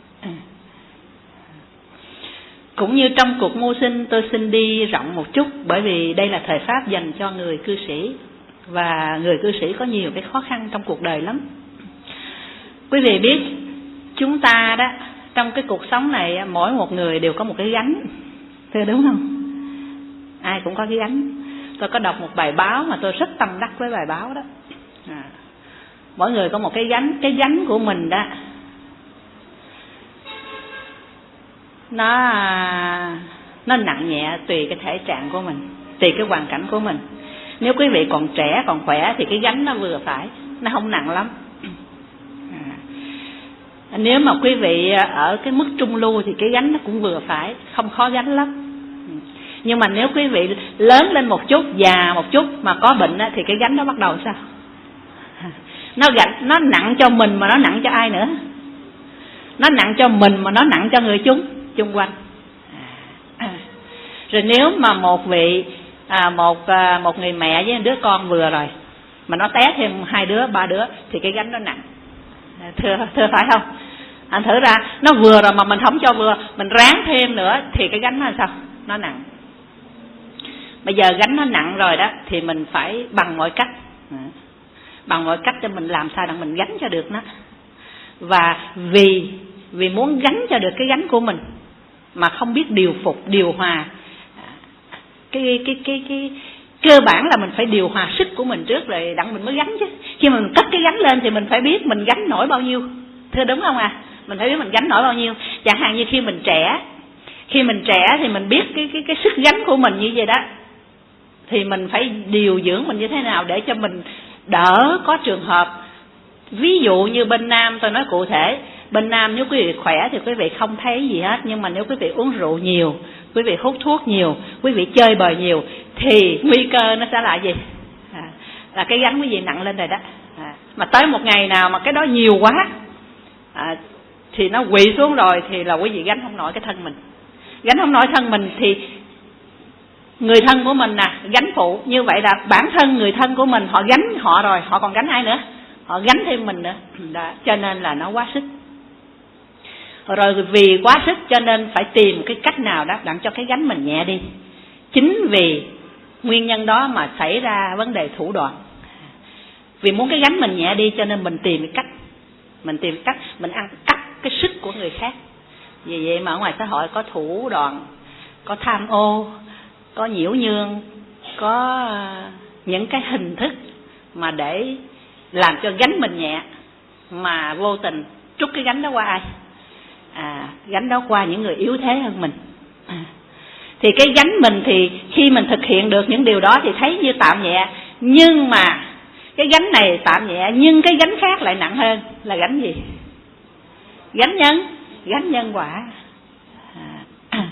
Cũng như trong cuộc mưu sinh, tôi xin đi rộng một chút, bởi vì đây là thời pháp dành cho người cư sĩ, và người cư sĩ có nhiều cái khó khăn trong cuộc đời lắm. Quý vị biết, chúng ta đó, trong cái cuộc sống này, mỗi một người đều có một cái gánh, thưa đúng không? Ai cũng có cái gánh. Tôi có đọc một bài báo mà tôi rất tâm đắc với bài báo đó. À, mỗi người có một cái gánh, cái gánh của mình đó, nó nó nặng nhẹ tùy cái thể trạng của mình, tùy cái hoàn cảnh của mình. Nếu quý vị còn trẻ, còn khỏe thì cái gánh nó vừa phải, nó không nặng lắm. À, nếu mà quý vị ở cái mức trung lưu thì cái gánh nó cũng vừa phải, không khó gánh lắm. Nhưng mà nếu quý vị lớn lên một chút, già một chút mà có bệnh á, thì cái gánh đó bắt đầu sao? Nó gánh, nó nặng cho mình mà nó nặng cho ai nữa? Nó nặng cho mình mà nó nặng cho người chúng chung quanh. À, rồi nếu mà một vị à, một à, một người mẹ với đứa con vừa rồi mà nó té thêm hai đứa, ba đứa thì cái gánh nó nặng. Thưa thưa phải không? Anh thử ra, nó vừa rồi mà mình không cho vừa, mình ráng thêm nữa thì cái gánh nó là sao? Nó nặng. Bây giờ gánh nó nặng rồi đó thì mình phải bằng mọi cách, bằng mọi cách cho mình làm sao để mình gánh cho được nó. Và vì vì muốn gánh cho được cái gánh của mình mà không biết điều phục, điều hòa, cái cái cái cái cơ bản là mình phải điều hòa sức của mình trước rồi đặng mình mới gánh chứ. Khi mà mình cất cái gánh lên thì mình phải biết mình gánh nổi bao nhiêu, thưa đúng không à? Mình phải biết mình gánh nổi bao nhiêu. Chẳng hạn như khi mình trẻ, khi mình trẻ thì mình biết cái cái cái sức gánh của mình như vậy đó, thì mình phải điều dưỡng mình như thế nào để cho mình đỡ có trường hợp. Ví dụ như bên Nam, tôi nói cụ thể, bên Nam nếu quý vị khỏe thì quý vị không thấy gì hết, nhưng mà nếu quý vị uống rượu nhiều, quý vị hút thuốc nhiều, quý vị chơi bời nhiều thì nguy cơ nó sẽ là gì? À, là cái gánh quý vị nặng lên rồi đó. À, mà tới một ngày nào mà cái đó nhiều quá à, thì nó quỵ xuống rồi thì là quý vị gánh không nổi cái thân mình. Gánh không nổi thân mình thì người thân của mình nè gánh phụ. Như vậy là bản thân người thân của mình họ gánh họ rồi, họ còn gánh ai nữa? Họ gánh thêm mình nữa đó. Cho nên là nó quá sức. Rồi vì quá sức cho nên phải tìm cái cách nào đó đặng cho cái gánh mình nhẹ đi. Chính vì nguyên nhân đó mà xảy ra vấn đề thủ đoạn. Vì muốn cái gánh mình nhẹ đi cho nên mình tìm cái cách, mình tìm cái cách mình ăn cắp cái sức của người khác. Vì vậy mà ở ngoài xã hội có thủ đoạn, có tham ô, có nhiễu nhương, có những cái hình thức mà để làm cho gánh mình nhẹ, mà vô tình trút cái gánh đó qua ai? À, gánh đó qua những người yếu thế hơn mình. À, thì cái gánh mình thì khi mình thực hiện được những điều đó thì thấy như tạm nhẹ, nhưng mà cái gánh này tạm nhẹ nhưng cái gánh khác lại nặng hơn. Là gánh gì? Gánh nhân, gánh nhân quả. À,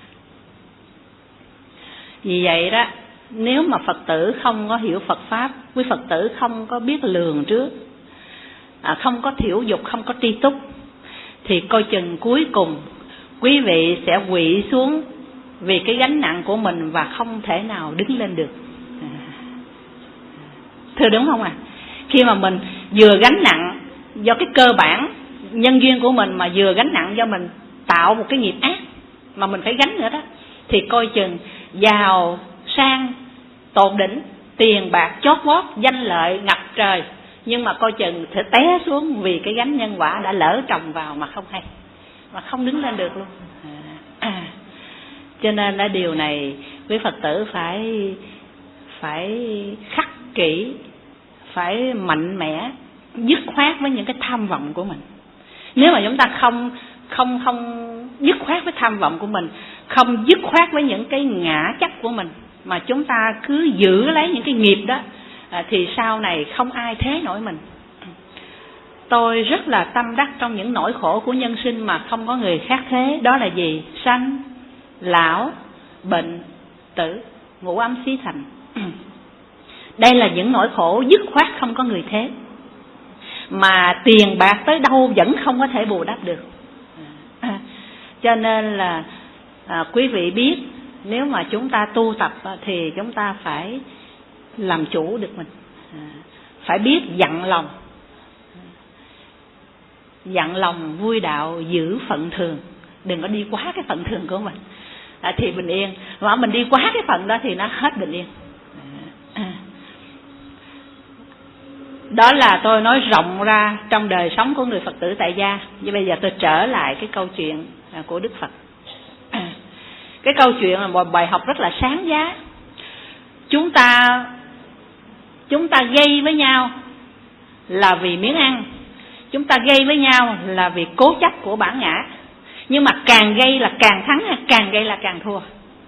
vì vậy đó, nếu mà Phật tử không có hiểu Phật Pháp, quý Phật tử không có biết lường trước, à, không có thiểu dục, không có tri túc, thì coi chừng cuối cùng quý vị sẽ quỵ xuống vì cái gánh nặng của mình và không thể nào đứng lên được. À, thưa đúng không à? Khi mà mình vừa gánh nặng do cái cơ bản nhân duyên của mình, mà vừa gánh nặng do mình tạo một cái nghiệp ác mà mình phải gánh nữa đó, thì coi chừng giàu sang tột đỉnh, tiền bạc chót vót, danh lợi ngập trời, nhưng mà coi chừng sẽ té xuống vì cái gánh nhân quả đã lỡ trồng vào mà không hay, mà không đứng lên được luôn. À, à. Cho nên là điều này quý Phật tử phải phải khắc kỹ, phải mạnh mẽ, dứt khoát với những cái tham vọng của mình. Nếu mà chúng ta không không không dứt khoát với tham vọng của mình, không dứt khoát với những cái ngã chấp của mình, mà chúng ta cứ giữ lấy những cái nghiệp đó, à, thì sau này không ai thế nổi mình. Tôi rất là tâm đắc trong những nỗi khổ của nhân sinh mà không có người khác thế. Đó là gì? Sanh, lão, bệnh, tử, ngũ ấm xí thành. Đây là những nỗi khổ dứt khoát không có người thế, mà tiền bạc tới đâu vẫn không có thể bù đắp được. À, cho nên là à, quý vị biết, nếu mà chúng ta tu tập thì chúng ta phải làm chủ được mình, à, phải biết dặn lòng, dặn lòng vui đạo, giữ phận thường, đừng có đi quá cái phận thường của mình, à, thì bình yên. Mà mình đi quá cái phận đó thì nó hết bình yên. À, đó là tôi nói rộng ra trong đời sống của người Phật tử tại gia. Và bây giờ tôi trở lại cái câu chuyện của Đức Phật. À, cái câu chuyện là một bài học rất là sáng giá. Chúng ta chúng ta gây với nhau là vì miếng ăn, chúng ta gây với nhau là vì cố chấp của bản ngã. Nhưng mà càng gây là càng thắng, càng gây là càng thua.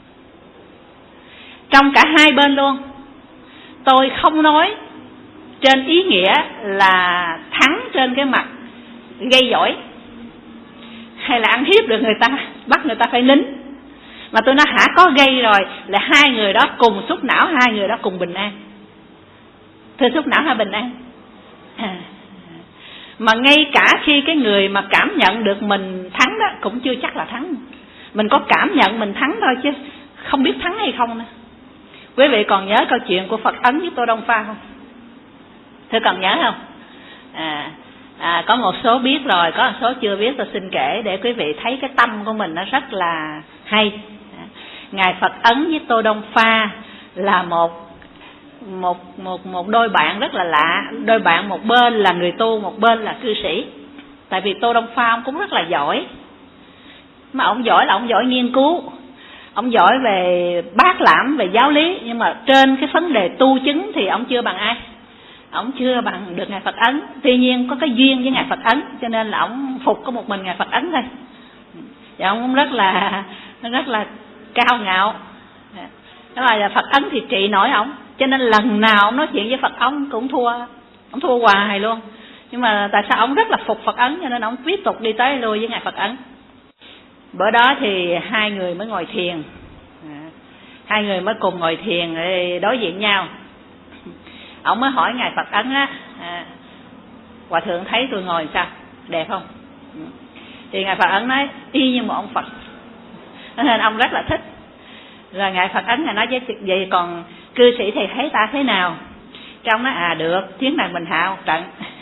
Trong cả hai bên luôn. Tôi không nói trên ý nghĩa là thắng trên cái mặt gây giỏi, hay là ăn hiếp được người ta, bắt người ta phải nín. Mà tôi nói hả, có gây rồi là hai người đó cùng xúc não, hai người đó cùng bình an. Thưa, xúc não hay bình an? À, mà ngay cả khi cái người mà cảm nhận được mình thắng đó cũng chưa chắc là thắng. Mình có cảm nhận mình thắng thôi chứ không biết thắng hay không nữa. Quý vị còn nhớ câu chuyện của Phật Ấn với Tô Đông Pha không? Thưa, còn nhớ không? À, À, có một số biết rồi, có một số chưa biết, tôi xin kể để quý vị thấy cái tâm của mình nó rất là hay. Ngài Phật Ấn với Tô Đông Pha là một một một một đôi bạn rất là lạ. Đôi bạn một bên là người tu, một bên là cư sĩ. Tại vì Tô Đông Pha ông cũng rất là giỏi, mà ông giỏi là ông giỏi nghiên cứu, ông giỏi về bát lãm, về giáo lý, nhưng mà trên cái vấn đề tu chứng thì ông chưa bằng ai. Ông chưa bằng được Ngài Phật Ấn. Tuy nhiên có cái duyên với Ngài Phật Ấn, cho nên là ông phục có một mình Ngài Phật Ấn thôi. Và ông cũng rất là rất là cao ngạo. Đó là Phật Ấn thì trị nổi ông, cho nên lần nào ông nói chuyện với Phật ông cũng thua, ông thua hoài luôn. Nhưng mà tại sao ông rất là phục Phật Ấn, cho nên ông tiếp tục đi tới lui với Ngài Phật Ấn. Bữa đó thì hai người mới ngồi thiền, hai người mới cùng ngồi thiền đối diện nhau. Ông mới hỏi Ngài Phật Ấn á, à, Hòa thượng thấy tôi ngồi sao, đẹp không? Thì Ngài Phật Ấn nói y như một ông Phật, nên ông rất là thích. Rồi Ngài Phật Ấn Ngài nói với vậy còn cư sĩ thì thấy ta thế nào? Cái ông nói à được, chuyến này mình hạ một trận.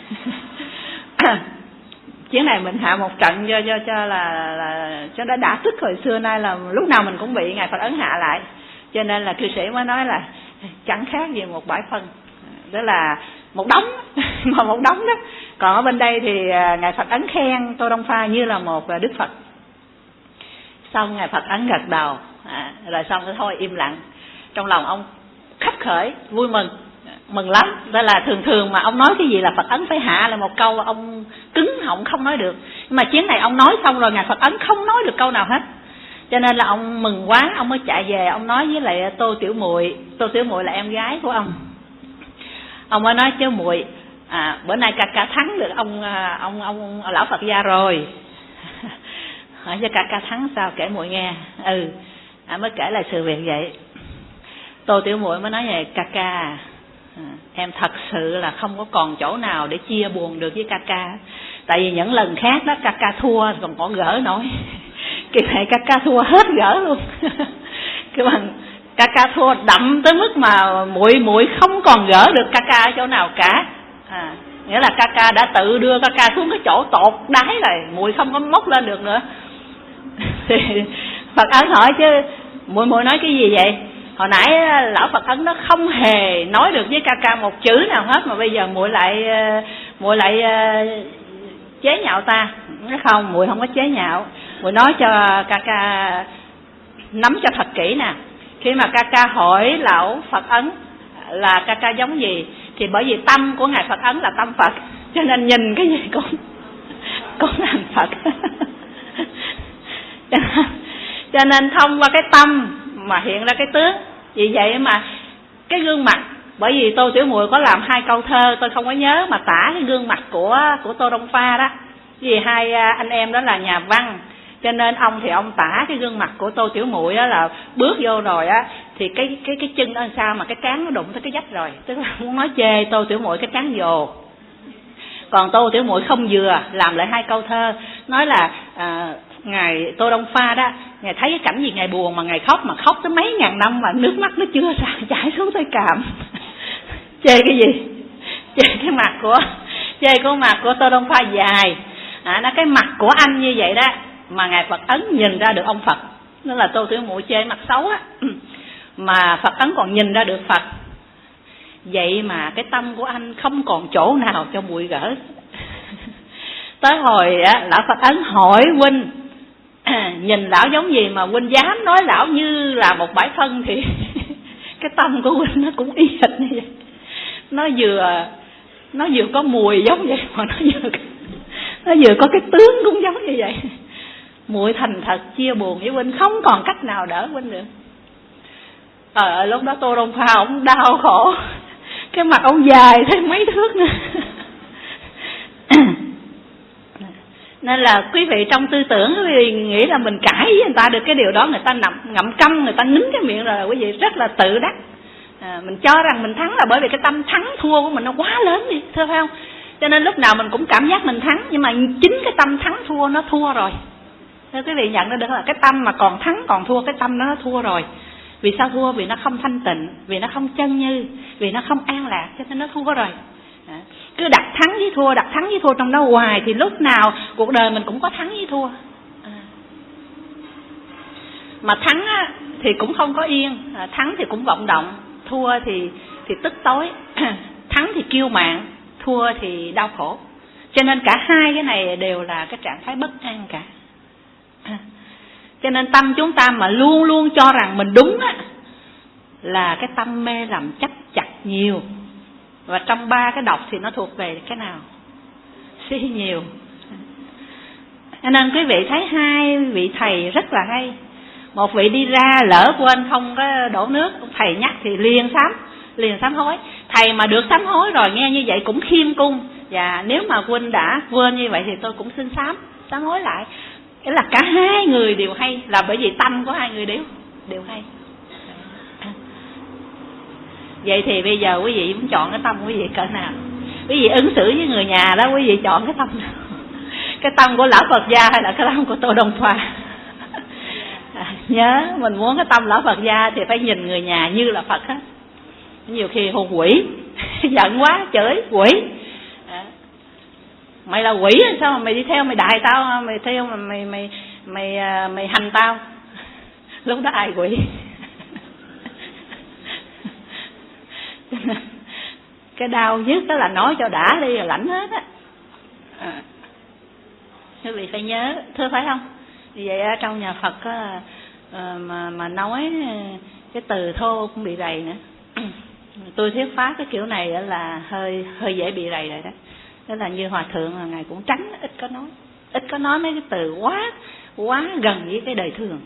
Chuyến này mình hạ một trận cho cho cho là, là cho nó đã tức. Hồi xưa nay là lúc nào mình cũng bị Ngài Phật Ấn hạ lại, cho nên là cư sĩ mới nói là chẳng khác gì một bãi phân, đó là một đống mà một đống đó. Còn ở bên đây thì Ngài Phật Ấn khen Tô Đông Pha như là một Đức Phật. Xong Ngài Phật Ấn gật đầu, à, rồi xong rồi thôi im lặng. Trong lòng ông khấp khởi vui mừng, mừng lắm. Đó là thường thường mà ông nói cái gì là Phật Ấn phải hạ là một câu, ông cứng họng không nói được. Nhưng mà chuyến này ông nói xong rồi Ngài Phật Ấn không nói được câu nào hết, cho nên là ông mừng quá. Ông mới chạy về, ông nói với lại Tô Tiểu Muội. Tô Tiểu Muội là em gái của ông. Ông mới nói chứ muội, à, bữa nay ca ca thắng được ông ông ông, ông lão Phật gia rồi. Hỏi cho ca ca thắng sao, kể muội nghe. Ừ, à, mới kể lại sự việc vậy. Tô Tiểu Muội mới nói vậy, ca ca, à, em thật sự là không có còn chỗ nào để chia buồn được với ca ca. Tại vì những lần khác đó ca ca thua còn có gỡ nổi, cái này ca ca thua hết gỡ luôn. Cái bằng ca ca thua đậm tới mức mà muội muội không còn gỡ được ca ca ở chỗ nào cả. À, nghĩa là ca ca đã tự đưa ca ca xuống cái chỗ tột đáy rồi, muội không có móc lên được nữa. Thì Phật Ấn hỏi chứ muội muội nói cái gì vậy? Hồi nãy lão Phật Ấn nó không hề nói được với ca ca một chữ nào hết, mà bây giờ muội lại muội lại chế nhạo ta. Nói không, muội không có chế nhạo, muội nói cho ca ca nắm cho thật kỹ nè. Khi mà ca ca hỏi lão Phật Ấn là ca ca giống gì, thì bởi vì tâm của Ngài Phật Ấn là tâm Phật, cho nên nhìn cái gì cũng cũng làm Phật. Cho nên thông qua cái tâm mà hiện ra cái tướng. Vì vậy mà cái gương mặt, bởi vì Tô Tiểu Muội có làm hai câu thơ tôi không có nhớ, mà tả cái gương mặt của của Tô Đông Pha đó. Vì hai anh em đó là nhà văn, cho nên ông thì ông tả cái gương mặt của Tô Tiểu Muội đó là bước vô rồi á thì cái cái cái chân ở sao mà cái trán nó đụng tới cái vách rồi, tức là muốn nói chê Tô Tiểu Muội cái trán dồ. Còn Tô Tiểu Muội không vừa, làm lại hai câu thơ nói là à, ngài Tô Đông Pha đó, ngài thấy cái cảnh gì ngài buồn mà ngài khóc, mà khóc tới mấy ngàn năm mà nước mắt nó chưa sao chảy xuống tới cằm. Chê cái gì? Chê cái mặt của chê cái mặt của Tô Đông Pha dài. À, nó cái mặt của anh như vậy đó mà ngài Phật Ấn nhìn ra được ông Phật. Đó là Tô Tiểu Muội chê mặt xấu á, mà Phật Ấn còn nhìn ra được Phật. Vậy mà cái tâm của anh không còn chỗ nào cho muội gỡ. Tới hồi á, lão Phật Ấn hỏi huynh nhìn lão giống gì mà huynh dám nói lão như là một bãi phân, thì cái tâm của huynh nó cũng y hệt như vậy. Nó vừa nó vừa có mùi giống vậy, mà nó vừa nó vừa có cái tướng cũng giống như vậy. Muội thành thật chia buồn với huynh, không còn cách nào đỡ huynh được. Ờ lúc đó Tô Đông Pha ông đau khổ, cái mặt ông dài thêm mấy thước nữa. Nên là quý vị trong tư tưởng quý vị nghĩ là mình cãi với người ta được cái điều đó, người ta nằm ngậm câm, người ta nín cái miệng rồi, quý vị rất là tự đắc. À, mình cho rằng mình thắng là bởi vì cái tâm thắng thua của mình nó quá lớn đi, thưa phải không? Cho nên lúc nào mình cũng cảm giác mình thắng, nhưng mà chính cái tâm thắng thua nó thua rồi. Thế quý vị nhận ra được là cái tâm mà còn thắng còn thua, cái tâm đó nó thua rồi. Vì sao thua? Vì nó không thanh tịnh, vì nó không chân như, vì nó không an lạc, cho nên nó thua rồi. À, cứ đặt thắng với thua, đặt thắng với thua trong đó hoài thì lúc nào cuộc đời mình cũng có thắng với thua. À. Mà thắng á, thì cũng không có yên, à, thắng thì cũng vọng động, thua thì thì tức tối. Thắng thì kiêu mạn, thua thì đau khổ. Cho nên cả hai cái này đều là cái trạng thái bất an cả. À. Cho nên tâm chúng ta mà luôn luôn cho rằng mình đúng á, là cái tâm mê làm chấp chặt nhiều. Và trong ba cái độc thì nó thuộc về cái nào? Si nhiều. Cho nên quý vị thấy hai vị thầy rất là hay. Một vị đi ra lỡ quên không có đổ nước, thầy nhắc thì liền sám, liền sám hối. Thầy mà được sám hối rồi nghe như vậy cũng khiêm cung. Và nếu mà huynh đã quên như vậy thì tôi cũng xin sám, sám hối lại. Cái là cả hai người đều hay, là bởi vì tâm của hai người đều đều hay. Vậy thì bây giờ quý vị muốn chọn cái tâm quý vị cỡ nào? Quý vị ứng xử với người nhà đó, quý vị chọn cái tâm nào? Cái tâm của lão Phật gia hay là cái tâm của Tô Đông Khoa? À, nhớ mình muốn cái tâm lão Phật gia thì phải nhìn người nhà như là Phật hết. Nhiều khi hồn quỷ giận quá chửi quỷ, à, mày là quỷ sao mà mày đi theo mày đại tao, mày theo mà mày mày mày mày, mày hành tao. Lúc đó ai quỷ? Cái đau nhất đó là nói cho đã đi rồi lãnh hết á. À, quý vị phải nhớ, thưa phải không? Vì vậy ở trong nhà Phật á, mà mà nói cái từ thô cũng bị rầy nữa. Tôi thuyết pháp cái kiểu này là hơi hơi dễ bị rầy rồi đó. Đó là như hòa thượng là ngài cũng tránh, ít có nói, ít có nói mấy cái từ quá quá gần với cái đời thường.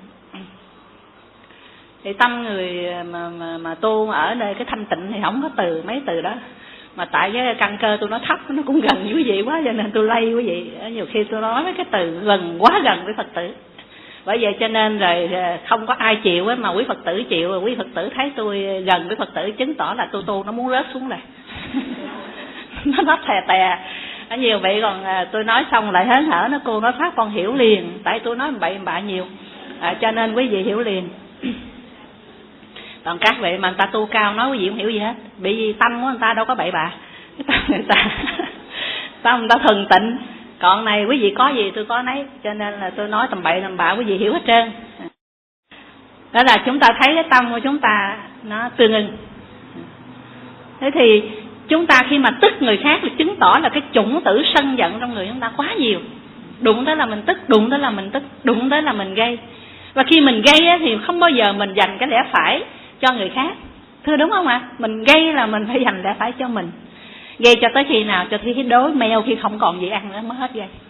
Thì tâm người mà mà mà tu ở nơi cái thanh tịnh thì không có từ mấy từ đó. Mà tại cái căn cơ tôi nó thấp, nó cũng gần với quý vị quá cho nên tôi lay quý vị. Nhiều khi tôi nói mấy cái từ gần quá gần với Phật tử. Bởi vậy cho nên rồi không có ai chịu ấy, mà quý Phật tử chịu, rồi quý Phật tử thấy tôi gần với Phật tử chứng tỏ là tôi tu nó muốn rớt xuống rồi. Nó nó thè tè. Ở nhiều vị còn tôi nói xong lại hớn hở, nó cô nói pháp con hiểu liền, tại tôi nói bậy bạ nhiều, à, cho nên quý vị hiểu liền. Còn các vị mà người ta tu cao nói quý vị không hiểu gì hết, bị vì tâm của người ta đâu có bậy bạ, tâm người ta tâm người ta thuần tịnh. Còn này quý vị có gì tôi có nấy, cho nên là tôi nói tầm bậy tầm bạ quý vị hiểu hết trơn. Đó là chúng ta thấy cái tâm của chúng ta nó tương ưng. Thế thì chúng ta khi mà tức người khác thì chứng tỏ là cái chủng tử sân giận trong người chúng ta quá nhiều. Đụng tới là mình tức, đụng tới là mình tức, đụng tới là mình gây. Và khi mình gây thì không bao giờ mình dành cái lẽ phải cho người khác. Thưa đúng không ạ? À? Mình gây là mình phải dành lẽ phải cho mình. Gây cho tới khi nào? Cho khi đói meo, khi không còn gì ăn nữa mới hết gây.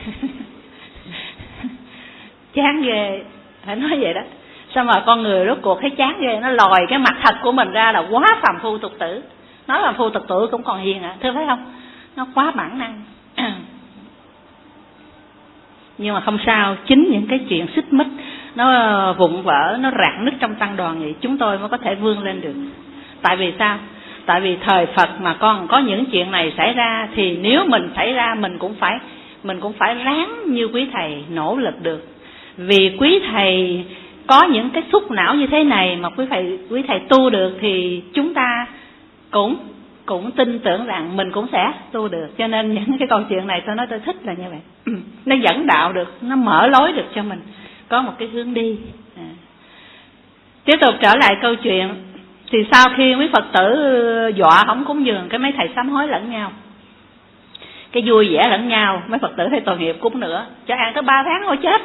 Chán ghê, phải nói vậy đó. Sao mà con người rốt cuộc thấy chán ghê, nó lòi cái mặt thật của mình ra là quá phàm phu tục tử. Nói phàm phu tục tử cũng còn hiền ạ, à. Thưa phải không? Nó quá bản năng. Nhưng mà không sao, chính những cái chuyện xích mích nó vụn vỡ, nó rạn nứt trong tăng đoàn vậy chúng tôi mới có thể vươn lên được. Tại vì sao? Tại vì thời Phật mà con có những chuyện này xảy ra thì nếu mình xảy ra mình cũng phải mình cũng phải ráng như quý thầy nỗ lực được. Vì quý thầy có những cái xúc não như thế này mà quý thầy quý thầy tu được thì chúng ta cũng cũng tin tưởng rằng mình cũng sẽ tu được. Cho nên những cái câu chuyện này tôi nói tôi thích là như vậy. Nó dẫn đạo được, nó mở lối được cho mình có một cái hướng đi. À. Tiếp tục trở lại câu chuyện. Thì sau khi quý Phật tử dọa không cúng dường, cái mấy thầy sám hối lẫn nhau, cái vui vẻ lẫn nhau. Mấy Phật tử thấy tội nghiệp cúng nữa, cho ăn tới ba tháng thôi chết.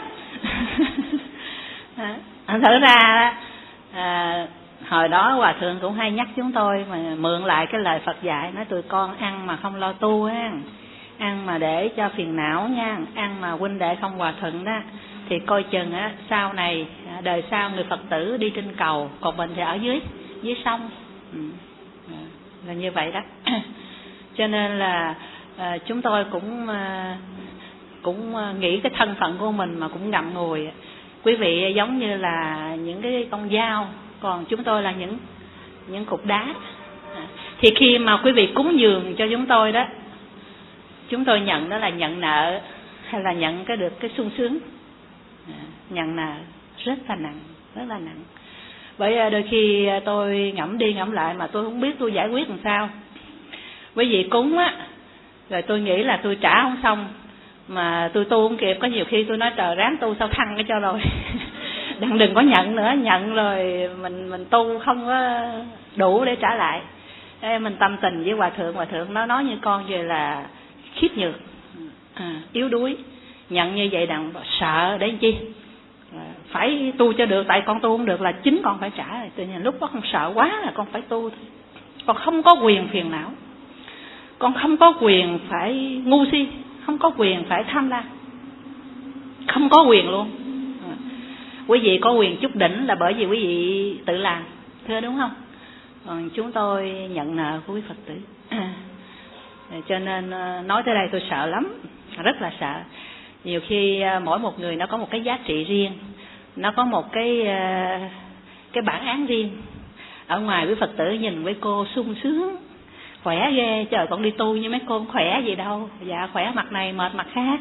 À, thử ra à, hồi đó Hòa Thượng cũng hay nhắc chúng tôi mà mượn lại cái lời Phật dạy, nói tụi con ăn mà không lo tu ha, ăn mà để cho phiền não nha, ăn mà huynh đệ không hòa thuận đó thì coi chừng á sau này đời sau người Phật tử đi trên cầu, còn mình thì ở dưới dưới sông. Ừ. Là như vậy đó. Cho nên là à, chúng tôi cũng à, cũng nghĩ cái thân phận của mình mà cũng ngậm ngùi. Quý vị giống như là những cái con dao, còn chúng tôi là những những cục đá. Thì khi mà quý vị cúng dường cho chúng tôi đó, chúng tôi nhận đó là nhận nợ hay là nhận cái được cái sung sướng? Nhận nợ rất là nặng, rất là nặng. Bởi đôi khi tôi ngẫm đi ngẫm lại mà tôi không biết tôi giải quyết làm sao. quý vị cúng á, rồi tôi nghĩ là tôi trả không xong, mà tôi tu không kịp, có nhiều khi tôi nói trời ráng tu sao thăng cái cho rồi. đừng đừng có nhận nữa, nhận rồi mình mình tu không có đủ để trả lại. Thế mình tâm tình với hòa thượng, hòa thượng nó nói như con về là khiếp nhược, à, yếu đuối. Nhận như vậy đặng sợ để chi, à, phải tu cho được, tại con tu không được là chính con phải trả. Tự nhiên lúc đó con sợ quá là con phải tu thôi. Con không có quyền phiền não, con không có quyền phải ngu si, không có quyền phải tham lam, không có quyền luôn. À, quý vị có quyền chút đỉnh là bởi vì quý vị tự làm, thưa đúng không? Còn chúng tôi nhận nợ của quý Phật tử, à, cho nên nói tới đây tôi sợ lắm, rất là sợ. Nhiều khi mỗi một người nó có một cái giá trị riêng, nó có một cái cái bản án riêng. Ở ngoài quý Phật tử nhìn với cô sung sướng, khỏe ghê, trời con đi tu như mấy cô không khỏe gì đâu. Dạ khỏe mặt này mệt mặt khác.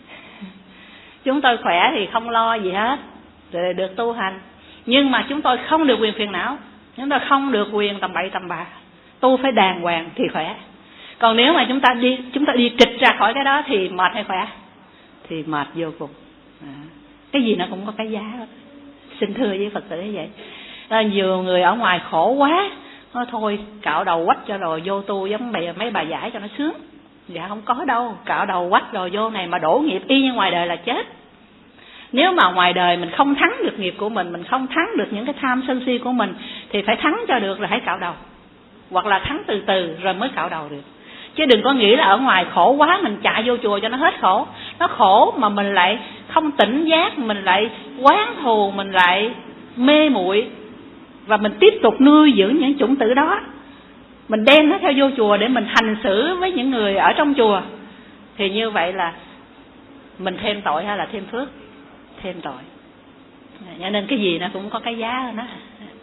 Chúng tôi khỏe thì không lo gì hết, rồi được tu hành. Nhưng mà chúng tôi không được quyền phiền não, chúng tôi không được quyền tầm bậy tầm bạ. Tu phải đàng hoàng thì khỏe. Còn nếu mà chúng ta đi chúng ta đi trịch ra khỏi cái đó thì mệt hay khỏe? Thì mệt vô cùng. À, cái gì nó cũng có cái giá đó. Xin thưa với Phật tử như vậy. À, nhiều người ở ngoài khổ quá, nói thôi cạo đầu quách cho rồi vô tu giống bày, mấy bà giải cho nó sướng. Dạ không có đâu, cạo đầu quách rồi vô này mà đổ nghiệp y như ngoài đời là chết. Nếu mà ngoài đời mình không thắng được nghiệp của mình, mình không thắng được những cái tham sân si của mình, thì phải thắng cho được rồi hãy cạo đầu. Hoặc là thắng từ từ rồi mới cạo đầu được. Chứ đừng có nghĩ là ở ngoài khổ quá mình chạy vô chùa cho nó hết khổ. Nó khổ mà mình lại không tỉnh giác, mình lại quán thù, mình lại mê muội, và mình tiếp tục nuôi dưỡng những chủng tử đó. Mình đem nó theo vô chùa để mình hành xử với những người ở trong chùa. Thì như vậy là mình thêm tội hay là thêm phước? Thêm tội. Cho nên cái gì nó cũng có cái giá đó.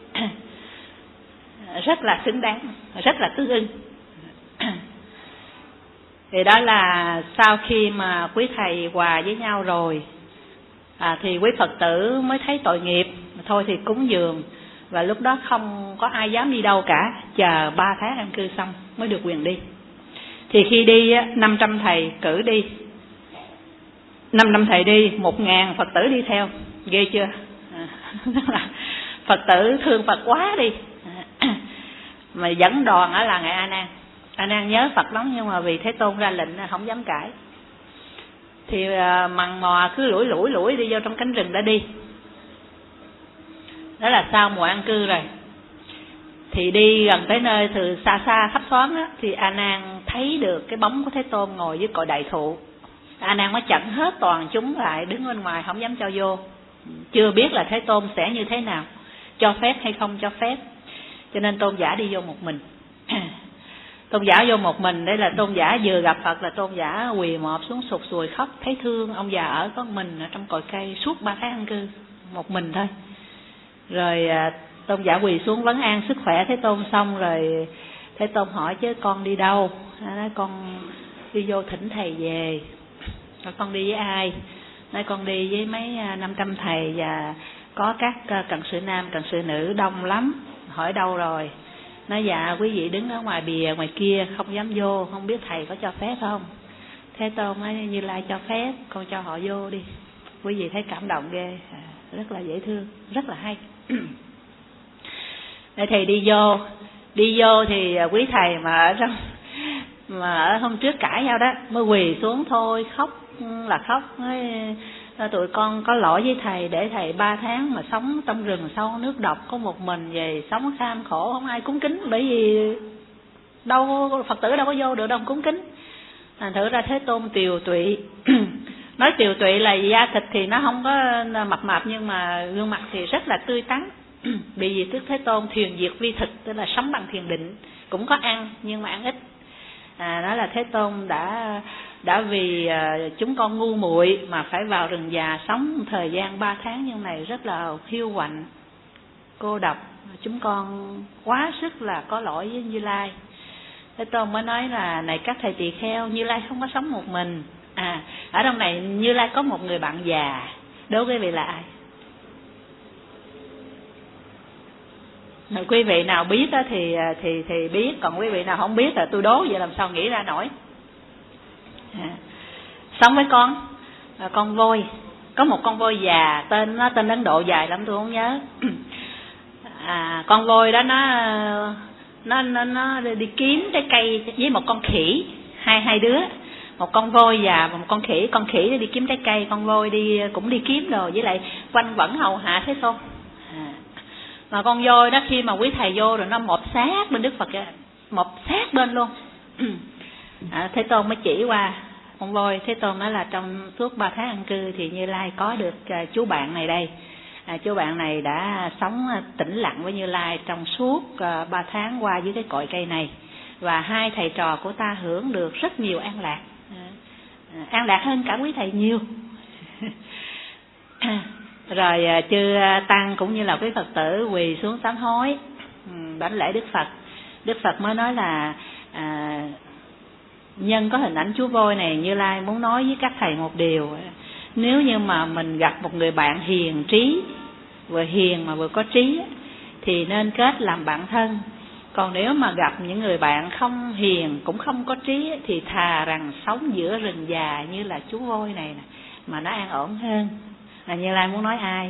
Rất là xứng đáng, rất là tương ưng. Thì đó là sau khi mà quý thầy hòa với nhau rồi, à, thì quý Phật tử mới thấy tội nghiệp, thôi thì cúng dường. Và lúc đó không có ai dám đi đâu cả, chờ ba tháng an cư xong mới được quyền đi. Thì khi đi năm trăm thầy cử đi, năm trăm thầy đi, một ngàn Phật tử đi theo, ghê chưa? À, Phật tử thương Phật quá đi, à, mà dẫn đoàn ở làng Ngài A Nan. A Nan nhớ Phật lắm, nhưng mà vì Thế Tôn ra lệnh không dám cãi, thì uh, mằn mò cứ lủi lủi lủi đi vô trong cánh rừng đã đi. Đó là sau mùa an cư rồi. Thì đi gần tới nơi từ xa xa thấp thoáng á, thì A Nan thấy được cái bóng của Thế Tôn ngồi dưới cội đại thụ. A Nan mới chặn hết toàn chúng lại, đứng bên ngoài không dám cho vô, chưa biết là Thế Tôn sẽ như thế nào, cho phép hay không cho phép. Cho nên tôn giả đi vô một mình. Tôn giả vô một mình, đây là tôn giả vừa gặp Phật là tôn giả quỳ mọp xuống sụt sùi khóc, thấy thương ông già ở có mình ở trong cội cây suốt ba tháng an cư, một mình thôi. Rồi tôn giả quỳ xuống vấn an sức khỏe Thế Tôn xong rồi Thế Tôn hỏi chứ con đi đâu? Nói con đi vô thỉnh thầy về. Rồi con đi với ai? Nói con đi với mấy năm trăm thầy và có các cận sự nam, cận sự nữ đông lắm. Hỏi đâu rồi? Nói dạ quý vị đứng ở ngoài bìa ngoài kia không dám vô, không biết thầy có cho phép không? Thế Tôn nói Như Lai cho phép, con cho họ vô đi. Quý vị thấy cảm động ghê, à, rất là dễ thương, rất là hay. Để thầy đi vô, đi vô thì quý thầy mà ở trong mà ở hôm trước cãi nhau đó mới quỳ xuống thôi, khóc là khóc, nói tụi con có lỗi với thầy, để thầy ba tháng mà sống trong rừng sâu nước độc có một mình, về sống kham khổ không ai cúng kính, bởi vì đâu Phật tử đâu có vô được đâu cúng kính. Thành thử ra Thế Tôn tiều tụy. Nói tiều tụy là da thịt thì nó không có mập mạp, nhưng mà gương mặt thì rất là tươi tắn. Bởi vì Đức Thế Tôn thiền diệt vi thực, tức là sống bằng thiền định, cũng có ăn nhưng mà ăn ít. À, đó là Thế Tôn đã đã vì uh, chúng con ngu muội mà phải vào rừng già sống thời gian ba tháng như này, rất là hiu quạnh, cô độc. Chúng con quá sức là có lỗi với Như Lai. Thế Tôn mới nói là này các thầy tỳ kheo, Như Lai không có sống một mình. À, ở trong này Như Lai có một người bạn già. Đố quý vị là ai? Rồi quý vị nào biết á, thì thì thì biết, còn quý vị nào không biết là tôi đố vậy làm sao nghĩ ra nổi. À, sống với con con voi, có một con voi già, tên nó tên Ấn Độ dài lắm tôi không nhớ. À, con voi đó nó nó nó nó đi kiếm trái cây với một con khỉ, hai hai đứa, một con voi già và một con khỉ. Con khỉ đi kiếm trái cây, con voi đi cũng đi kiếm đồ, với lại quanh quẩn hầu hạ Thế Tôn. À, mà con voi đó khi mà quý thầy vô rồi nó mọp sát bên Đức Phật, mọp sát bên luôn. À, Thế Tôn mới chỉ qua con voi. Thế Tôn nói là trong suốt ba tháng an cư thì Như Lai có được uh, chú bạn này đây. À, chú bạn này đã sống tĩnh lặng với Như Lai trong suốt uh, ba tháng qua dưới cái cội cây này, và hai thầy trò của ta hưởng được rất nhiều an lạc, à, an lạc hơn cả quý thầy nhiều. Rồi uh, chư tăng cũng như là quý Phật tử quỳ xuống sám hối, um, đảnh lễ Đức Phật. Đức Phật mới nói là à, nhân có hình ảnh chú voi này, Như Lai muốn nói với các thầy một điều. Nếu như mà mình gặp một người bạn hiền trí, vừa hiền mà vừa có trí, thì nên kết làm bạn thân. Còn nếu mà gặp những người bạn không hiền cũng không có trí, thì thà rằng sống giữa rừng già như là chú voi này nè, mà nó an ổn hơn. Là Như Lai muốn nói ai?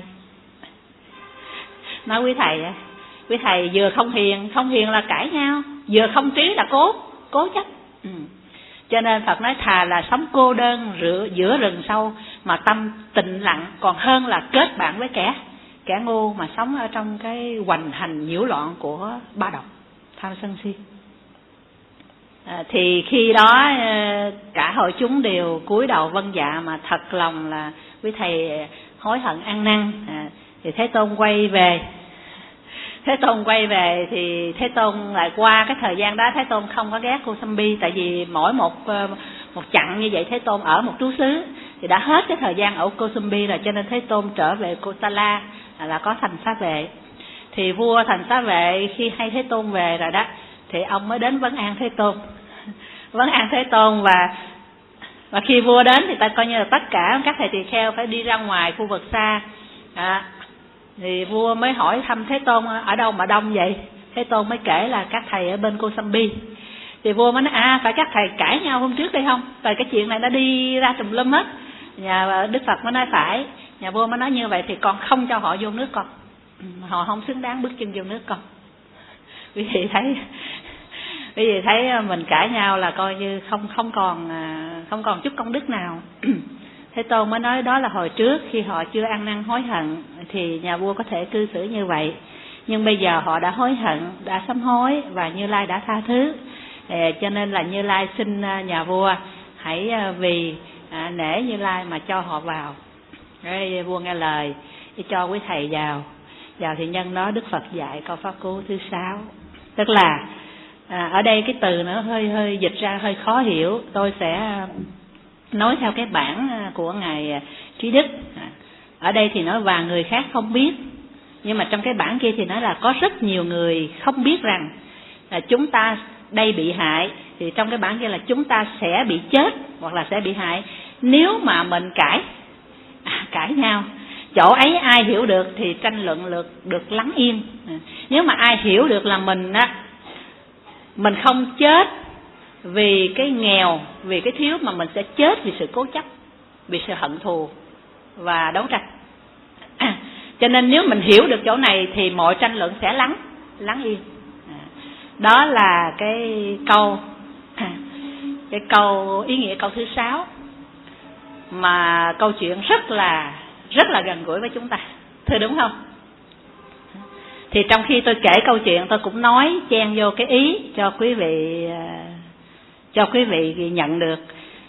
Nói quý thầy á, quý thầy vừa không hiền, không hiền là cãi nhau, vừa không trí là cố cố chấp. Ừ. Cho nên Phật nói thà là sống cô đơn giữa rừng sâu mà tâm tịnh lặng, còn hơn là kết bạn với kẻ kẻ ngu mà sống ở trong cái hoành hành nhiễu loạn của ba độc tham sân si. À, thì khi đó cả hội chúng đều cúi đầu vâng dạ, mà thật lòng là quý thầy hối hận ăn năn. À, thì Thế Tôn quay về. Thế Tôn quay về thì Thế Tôn lại qua cái thời gian đó Thế Tôn không có ghét Kosambi, tại vì mỗi một một chặng như vậy Thế Tôn ở một trú xứ thì đã hết cái thời gian ở Kosambi rồi, cho nên Thế Tôn trở về Kotala là có thành xá vệ. Thì vua thành xá vệ khi hay Thế Tôn về rồi đó thì ông mới đến vấn an Thế Tôn. Vấn an Thế Tôn và và khi vua đến thì ta coi như là tất cả các thầy tỳ kheo phải đi ra ngoài khu vực xa. À, thì vua mới hỏi thăm Thế Tôn ở đâu mà đông vậy. Thế Tôn mới kể là các thầy ở bên Kosambi. Thì vua mới nói à, phải các thầy cãi nhau hôm trước đây không? Rồi cái chuyện này nó đi ra tùm lum hết. Nhà Đức Phật mới nói phải. Nhà vua mới nói như vậy thì con không cho họ vô nước con, họ không xứng đáng bước chân vô nước con. Quý vị thấy, quý vị thấy mình cãi nhau là coi như không không còn không còn chút công đức nào. Thế Tôn mới nói đó là hồi trước khi họ chưa ăn năn hối hận thì nhà vua có thể cư xử như vậy, nhưng bây giờ họ đã hối hận, đã sám hối và Như Lai đã tha thứ. Cho nên là Như Lai xin nhà vua hãy vì nể Như Lai mà cho họ vào. Rồi vua nghe lời để cho quý thầy vào. Vào thì nhân đó Đức Phật dạy câu pháp cú thứ sáu. Tức là à, ở đây cái từ nó hơi hơi dịch ra hơi khó hiểu, tôi sẽ nói theo cái bản của ngài Trí Đức. Ở đây thì nói và người khác không biết, nhưng mà trong cái bản kia thì nói là có rất nhiều người không biết rằng là chúng ta đây bị hại. Thì trong cái bản kia là chúng ta sẽ bị chết hoặc là sẽ bị hại nếu mà mình cãi à, cãi nhau. Chỗ ấy ai hiểu được thì tranh luận được được lắng im. Nếu mà ai hiểu được là mình á, mình không chết vì cái nghèo, vì cái thiếu, mà mình sẽ chết vì sự cố chấp, vì sự hận thù và đấu tranh. À, cho nên nếu mình hiểu được chỗ này thì mọi tranh luận sẽ lắng lắng im. À, đó là cái câu à, cái câu ý nghĩa câu thứ sáu, mà câu chuyện rất là rất là gần gũi với chúng ta, thưa đúng không? Thì trong khi tôi kể câu chuyện, tôi cũng nói chen vô cái ý cho quý vị cho quý vị nhận được.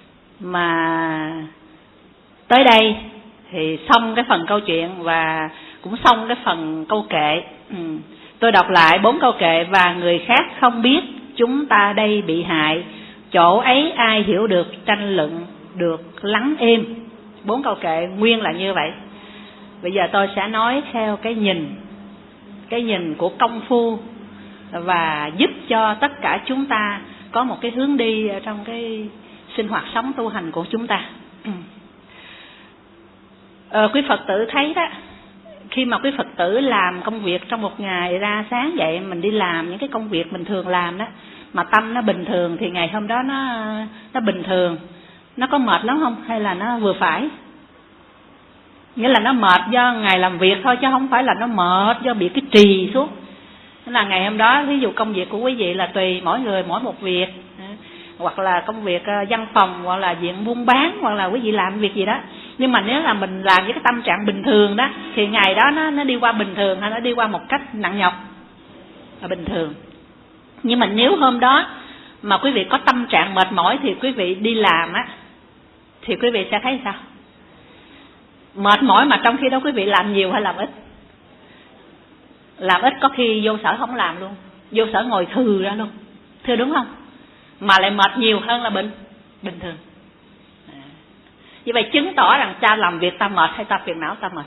Mà tới đây thì xong cái phần câu chuyện và cũng xong cái phần câu kệ. Ừ. Tôi đọc lại bốn câu kệ. Và người khác không biết chúng ta đây bị hại, chỗ ấy ai hiểu được tranh luận được lắng êm. Bốn câu kệ nguyên là như vậy. Bây giờ tôi sẽ nói theo cái nhìn cái nhìn của công phu và giúp cho tất cả chúng ta có một cái hướng đi trong cái sinh hoạt sống tu hành của chúng ta. ờ, quý Phật tử thấy đó, khi mà quý Phật tử làm công việc trong một ngày, ra sáng dậy mình đi làm những cái công việc mình thường làm đó, mà tâm nó bình thường thì ngày hôm đó nó nó bình thường. Nó có mệt lắm không? Hay là nó vừa phải? Nghĩa là nó mệt do ngày làm việc thôi, chứ không phải là nó mệt do bị cái trì xuống. Tức là ngày hôm đó ví dụ công việc của quý vị là tùy mỗi người mỗi một việc, hoặc là công việc văn phòng, hoặc là viện buôn bán, hoặc là quý vị làm việc gì đó. Nhưng mà nếu là mình làm với cái tâm trạng bình thường đó, thì ngày đó nó, nó đi qua bình thường, hay nó đi qua một cách nặng nhọc là bình thường. Nhưng mà nếu hôm đó mà quý vị có tâm trạng mệt mỏi thì quý vị đi làm á, thì quý vị sẽ thấy sao? Mệt mỏi mà trong khi đó quý vị làm nhiều hay làm ít? Làm ít có khi vô sở không làm luôn, vô sở ngồi thừ ra luôn, thưa đúng không? Mà lại mệt nhiều hơn là bình bình thường. À. Như vậy chứng tỏ rằng cha làm việc ta mệt hay ta phiền não ta mệt?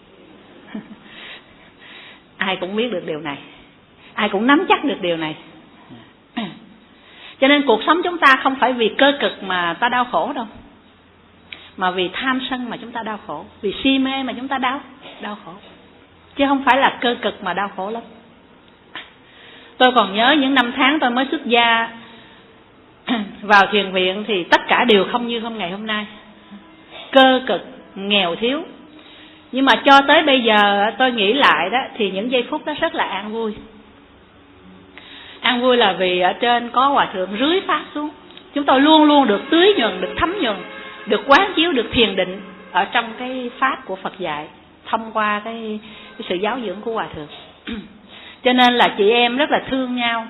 Ai cũng biết được điều này, ai cũng nắm chắc được điều này. À. Cho nên cuộc sống chúng ta không phải vì cơ cực mà ta đau khổ đâu, mà vì tham sân mà chúng ta đau khổ, vì si mê mà chúng ta đau đau khổ, chứ không phải là cơ cực mà đau khổ lắm. Tôi còn nhớ những năm tháng tôi mới xuất gia vào thiền viện thì tất cả đều không như hôm ngày hôm nay, cơ cực, nghèo thiếu. Nhưng mà cho tới bây giờ tôi nghĩ lại đó, thì những giây phút đó rất là an vui. An vui là vì ở trên có hòa thượng rưới pháp xuống, chúng tôi luôn luôn được tưới nhuần, được thấm nhuần, được quán chiếu, được thiền định ở trong cái pháp của Phật dạy, thông qua cái, cái sự giáo dưỡng của hòa thượng. Cho nên là chị em rất là thương nhau,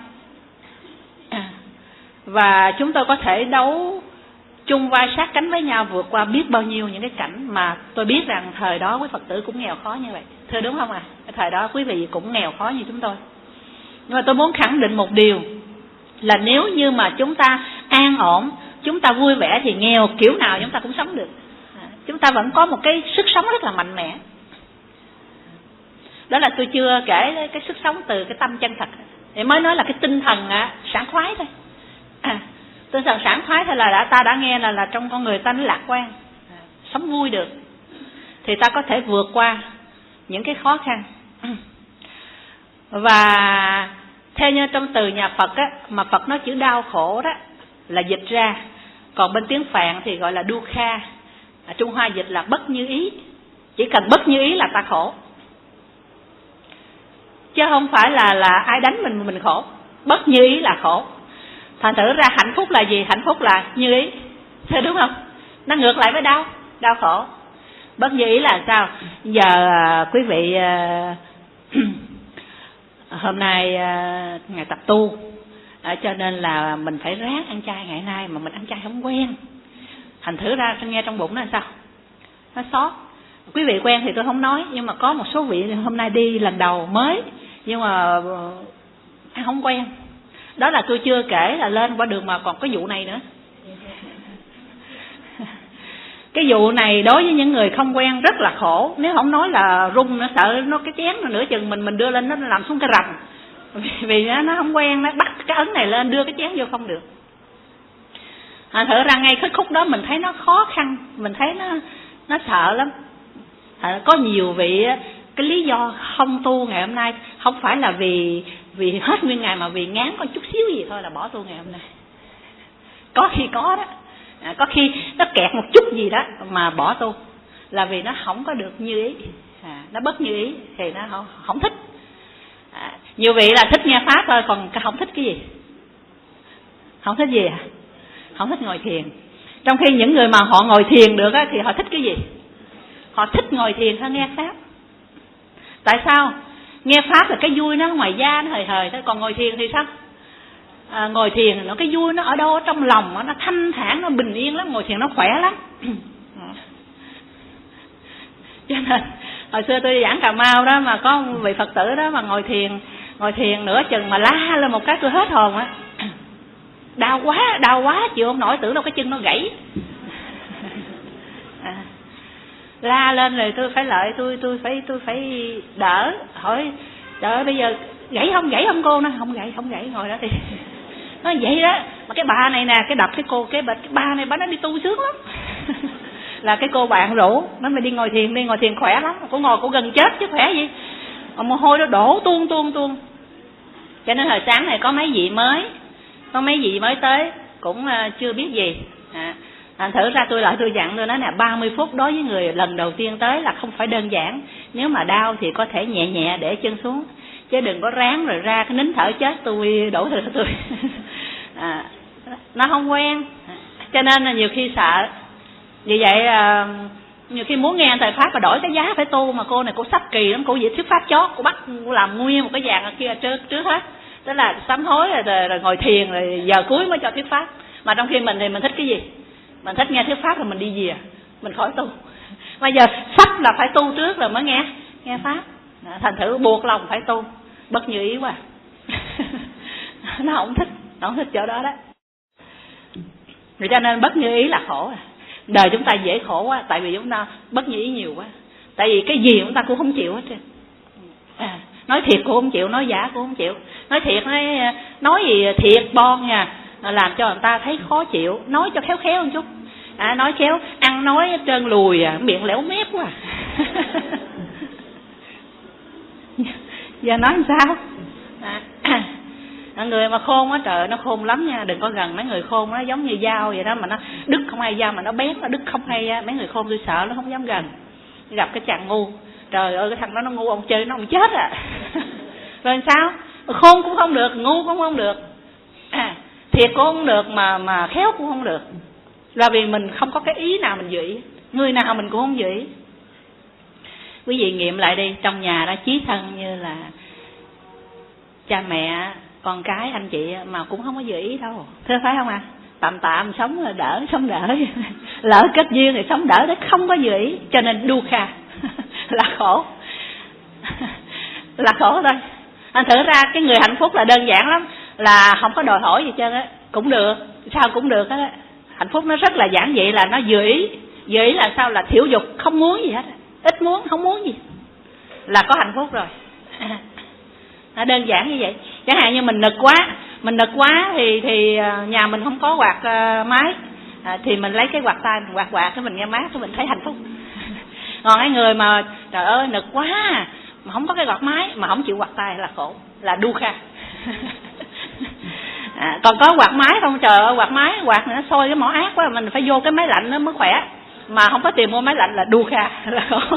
và chúng tôi có thể đấu chung vai sát cánh với nhau, vượt qua biết bao nhiêu những cái cảnh mà tôi biết rằng thời đó quý Phật tử cũng nghèo khó như vậy, thưa đúng không ạ? À? Thời đó quý vị cũng nghèo khó như chúng tôi. Nhưng mà tôi muốn khẳng định một điều là nếu như mà chúng ta an ổn, chúng ta vui vẻ thì nghèo kiểu nào chúng ta cũng sống được. Chúng ta vẫn có một cái sức sống rất là mạnh mẽ. Đó là tôi chưa kể cái sức sống từ cái tâm chân thật, để mới nói là cái tinh thần à, sảng khoái thôi. À, tinh thần sảng khoái thôi là đã, ta đã nghe là là trong con người ta nó lạc quan, à, sống vui được, thì ta có thể vượt qua những cái khó khăn. Và theo như trong từ nhà Phật á, mà Phật nói chữ đau khổ đó là dịch ra, còn bên tiếng Phạn thì gọi là dukkha, à, Trung Hoa dịch là bất như ý. Chỉ cần bất như ý là ta khổ, chứ không phải là là ai đánh mình mình khổ. Bất như ý là khổ. Thành thử ra hạnh phúc là gì? Hạnh phúc là như ý, thế đúng không? Nó ngược lại với đau, đau khổ. Bất như ý là sao? Giờ quý vị hôm nay ngày tập tu, cho nên là mình phải ráng ăn chay ngày nay, mà mình ăn chay không quen. Thành thử ra nghe trong bụng nó là sao? Nó xót. Quý vị quen thì tôi không nói, nhưng mà có một số vị hôm nay đi lần đầu mới, nhưng mà ăn không quen. Đó là tôi chưa kể là lên qua đường mà còn có vụ này nữa. Cái vụ này đối với những người không quen rất là khổ. Nếu không nói là run, nó sợ nó cái chén nửa chừng mình mình đưa lên nó làm xuống cái rầm. Vì nó, nó không quen, nó bắt cái ấn này lên đưa cái chén vô không được. À, thử ra ngay cái khúc đó mình thấy nó khó khăn, mình thấy nó nó sợ lắm. À, có nhiều vị cái lý do không tu ngày hôm nay không phải là vì vì hết nguyên ngày, mà vì ngán có chút xíu gì thôi là bỏ tu ngày hôm nay. Có khi có đó, à, có khi nó kẹt một chút gì đó mà bỏ tu là vì nó không có được như ý, à, nó bất như ý thì nó không, không thích. À, nhiều vị là thích nghe pháp thôi, còn không thích cái gì? Không thích gì à? Không thích ngồi thiền. Trong khi những người mà họ ngồi thiền được á, thì họ thích cái gì? Họ thích ngồi thiền hơn nghe pháp. Tại sao? Nghe pháp là cái vui nó ngoài da, nó hời hời thôi. Còn ngồi thiền thì sao? À, ngồi thiền nó cái vui nó ở đâu? Ở trong lòng, nó thanh thản, nó bình yên lắm. Ngồi thiền nó khỏe lắm. Cho nên hồi xưa tôi giảng Cà Mau đó, mà có vị Phật tử đó mà ngồi thiền, ngồi thiền nửa chừng mà la lên một cái tôi hết hồn á. Đau quá, đau quá, chịu không nổi, tưởng đâu cái chân nó gãy. À, la lên rồi tôi phải lợi, tôi tôi phải tôi phải đỡ, hỏi đỡ bây giờ gãy không, gãy không cô? Nó không gãy, không gãy, ngồi đó đi. Nó vậy đó, mà cái bà này nè, cái đập cái cô, cái bà, cái bà này bà nó đi tu sướng lắm. là cái cô bạn rủ nó mới đi ngồi thiền, đi ngồi thiền khỏe lắm. Cô ngồi cô gần chết chứ khỏe gì, mồ hôi nó đổ tuôn tuôn tuôn. Cho nên hồi sáng này có mấy vị mới, có mấy vị mới tới cũng uh, chưa biết gì. À, thành thử ra tôi lại tôi dặn tôi nói nè, ba mươi phút đối với người lần đầu tiên tới là không phải đơn giản. Nếu mà đau thì có thể nhẹ nhẹ để chân xuống, chứ đừng có ráng rồi ra cái nín thở chết tôi đổ thừa tôi. À, nó không quen, cho nên là nhiều khi sợ. Vì vậy uh, nhiều khi muốn nghe thầy pháp mà đổi cái giá phải tu, mà cô này cô sắp kỳ lắm, cô dễ thuyết pháp chót, cô bắt cô làm nguyên một cái dàn ở kia trước trước hết, tức là sám hối rồi, rồi, rồi ngồi thiền rồi giờ cuối mới cho thuyết pháp. Mà trong khi mình thì mình thích cái gì? Mình thích nghe thuyết pháp rồi mình đi về, mình khỏi tu. Bây giờ sắp là phải tu trước rồi mới nghe nghe pháp. Thành thử buộc lòng phải tu, bất như ý quá. Nó không thích, nó không thích chỗ đó đó. Rồi cho nên bất như ý là khổ à. Đời chúng ta dễ khổ quá, tại vì chúng ta bất như ý nhiều quá. Tại vì cái gì chúng ta cũng không chịu hết trơn. À, nói thiệt cũng không chịu, nói giả cũng không chịu. Nói thiệt, nói, nói gì thiệt bon nha, làm cho người ta thấy khó chịu. Nói cho khéo khéo một chút. À, nói khéo, ăn nói trơn lùi à, miệng lẻo mép quá. Giờ nói làm sao? À, người mà khôn á, trời nó khôn lắm nha, đừng có gần mấy người khôn, nó giống như dao vậy đó, mà nó đứt không ai dao mà nó bén, nó đứt không hay á. Mấy người khôn tôi sợ, nó không dám gần. Gặp cái chàng ngu, trời ơi cái thằng đó nó ngu, ông chơi nó ông chết à. Rồi sao? Khôn cũng không được, ngu cũng không được, à, thiệt cũng không được, mà mà khéo cũng không được. Là vì mình không có cái ý nào mình giữ, người nào mình cũng không giữ. Quý vị nghiệm lại đi, trong nhà đó chí thân như là cha mẹ, con cái, anh chị mà cũng không có giữ ý đâu, thế phải không à? Tạm tạm sống là đỡ, sống đỡ. Lỡ kết duyên thì sống đỡ, đấy không có giữ ý, cho nên đu kha. Là khổ. Là khổ thôi. Anh thử ra cái người hạnh phúc là đơn giản lắm, là không có đòi hỏi gì trơn á, cũng được, sao cũng được á. Hạnh phúc nó rất là giản dị, là nó giữ ý. Giữ ý là sao? Là thiểu dục, không muốn gì hết, ít muốn, không muốn gì, là có hạnh phúc rồi. Nó đơn giản như vậy. Chẳng hạn như mình nực quá, mình nực quá thì thì nhà mình không có quạt uh, máy, à, thì mình lấy cái quạt tay mình quạt quạt cái mình nghe mát, cái mình thấy hạnh phúc. Còn cái người mà trời ơi nực quá mà không có cái quạt máy, mà không chịu quạt tay là khổ, là đu kha. À, còn có quạt máy không, trời ơi quạt máy quạt nó sôi cái mỏ ác quá, mình phải vô cái máy lạnh nó mới khỏe, mà không có tiền mua máy lạnh là đu kha, là khổ.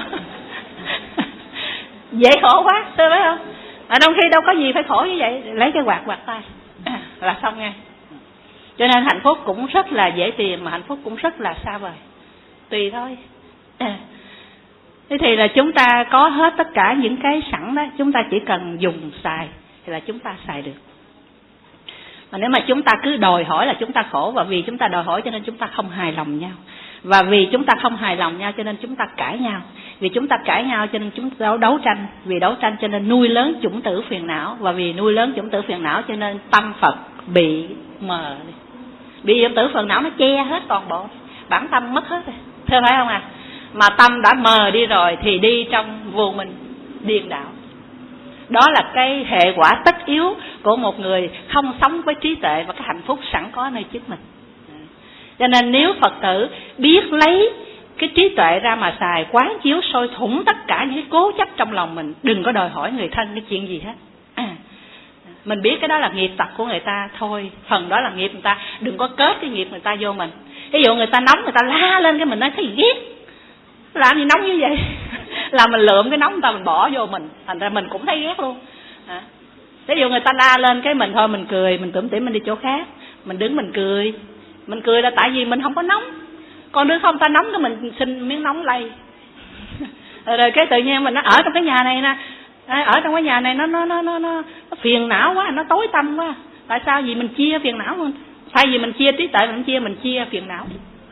Dễ khổ quá, tôi phải không? Ở trong khi đâu có gì phải khổ như vậy, lấy cái quạt quạt tay à, là xong ngay. Cho nên hạnh phúc cũng rất là dễ tìm, mà hạnh phúc cũng rất là xa vời, tùy thôi. À, thế thì là chúng ta có hết tất cả những cái sẵn đó, chúng ta chỉ cần dùng xài thì là chúng ta xài được. Mà nếu mà chúng ta cứ đòi hỏi là chúng ta khổ, và vì chúng ta đòi hỏi cho nên chúng ta không hài lòng nhau, và vì chúng ta không hài lòng nhau cho nên chúng ta cãi nhau, vì chúng ta cãi nhau cho nên chúng ta đấu, đấu tranh, vì đấu tranh cho nên nuôi lớn chủng tử phiền não, và vì nuôi lớn chủng tử phiền não cho nên tâm Phật bị mờ, bị chủng tử phiền não nó che hết toàn bộ, bản tâm mất hết rồi, thế phải không à? Mà tâm đã mờ đi rồi thì đi trong vô minh điên đảo. Đó là cái hệ quả tất yếu của một người không sống với trí tuệ và cái hạnh phúc sẵn có nơi trước mình. Cho nên nếu Phật tử biết lấy cái trí tuệ ra mà xài, quán chiếu soi thủng tất cả những cái cố chấp trong lòng mình, đừng có đòi hỏi người thân cái chuyện gì hết. À, mình biết cái đó là nghiệp tập của người ta thôi, phần đó là nghiệp người ta, đừng có kết cái nghiệp người ta vô mình. Ví dụ người ta nóng, người ta la lên cái mình nói thấy ghét, làm gì nóng như vậy? Là mình lượm cái nóng người ta mình bỏ vô mình, thành ra mình cũng thấy ghét luôn. À, ví dụ người ta la lên cái mình thôi mình cười, mình tủm tỉm mình đi chỗ khác, mình đứng mình cười. Mình cười là tại vì mình không có nóng. Còn đứa không ta nóng cái mình xin miếng nóng lây. Rồi cái tự nhiên mình nó ở trong cái nhà này nè, ở trong cái nhà này nó nó nó nó nó phiền não quá, nó tối tăm quá. Tại sao? Vì mình chia phiền não hơn. Thay vì mình chia trí tuệ mình chia mình chia phiền não.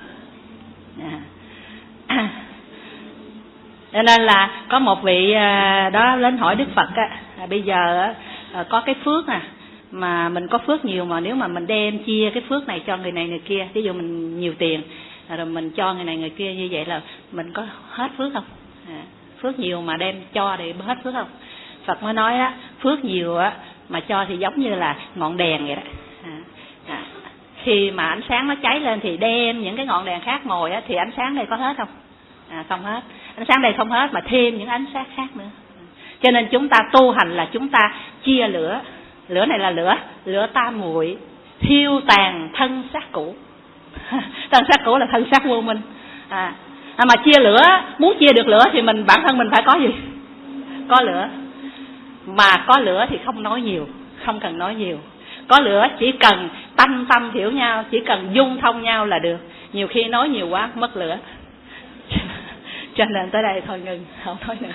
À. Cho nên là có một vị đó lên hỏi Đức Phật á, à, bây giờ à, có cái phước à, mà mình có phước nhiều, mà nếu mà mình đem chia cái phước này cho người này người kia, ví dụ mình nhiều tiền rồi mình cho người này người kia, như vậy là mình có hết phước không? À, phước nhiều mà đem cho thì hết phước không? Phật mới nói á, phước nhiều á mà cho thì giống như là ngọn đèn vậy đó. À, à, khi mà ánh sáng nó cháy lên thì đem những cái ngọn đèn khác mồi á, thì ánh sáng đây có hết không? À, không hết. Ánh sáng đây không hết mà thêm những ánh sáng khác nữa. Cho nên chúng ta tu hành là chúng ta chia lửa. Lửa này là lửa, lửa tam muội, thiêu tàn thân xác cũ. Thân xác cũ là thân xác vô minh. À, mà chia lửa, muốn chia được lửa thì mình bản thân mình phải có gì? Có lửa. Mà có lửa thì không nói nhiều, không cần nói nhiều. Có lửa chỉ cần tâm tâm hiểu nhau, chỉ cần dung thông nhau là được. Nhiều khi nói nhiều quá mất lửa. Cho nên tới đây thôi ngừng, không nói nữa.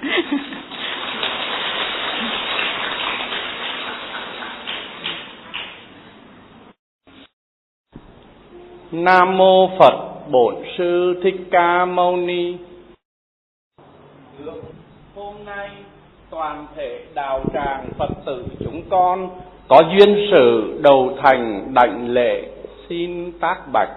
Nam mô Phật Bổn Sư Thích Ca Mâu Ni. Hôm nay toàn thể đạo tràng Phật tử chúng con có duyên sự đầu thành đảnh lễ xin tác bạch.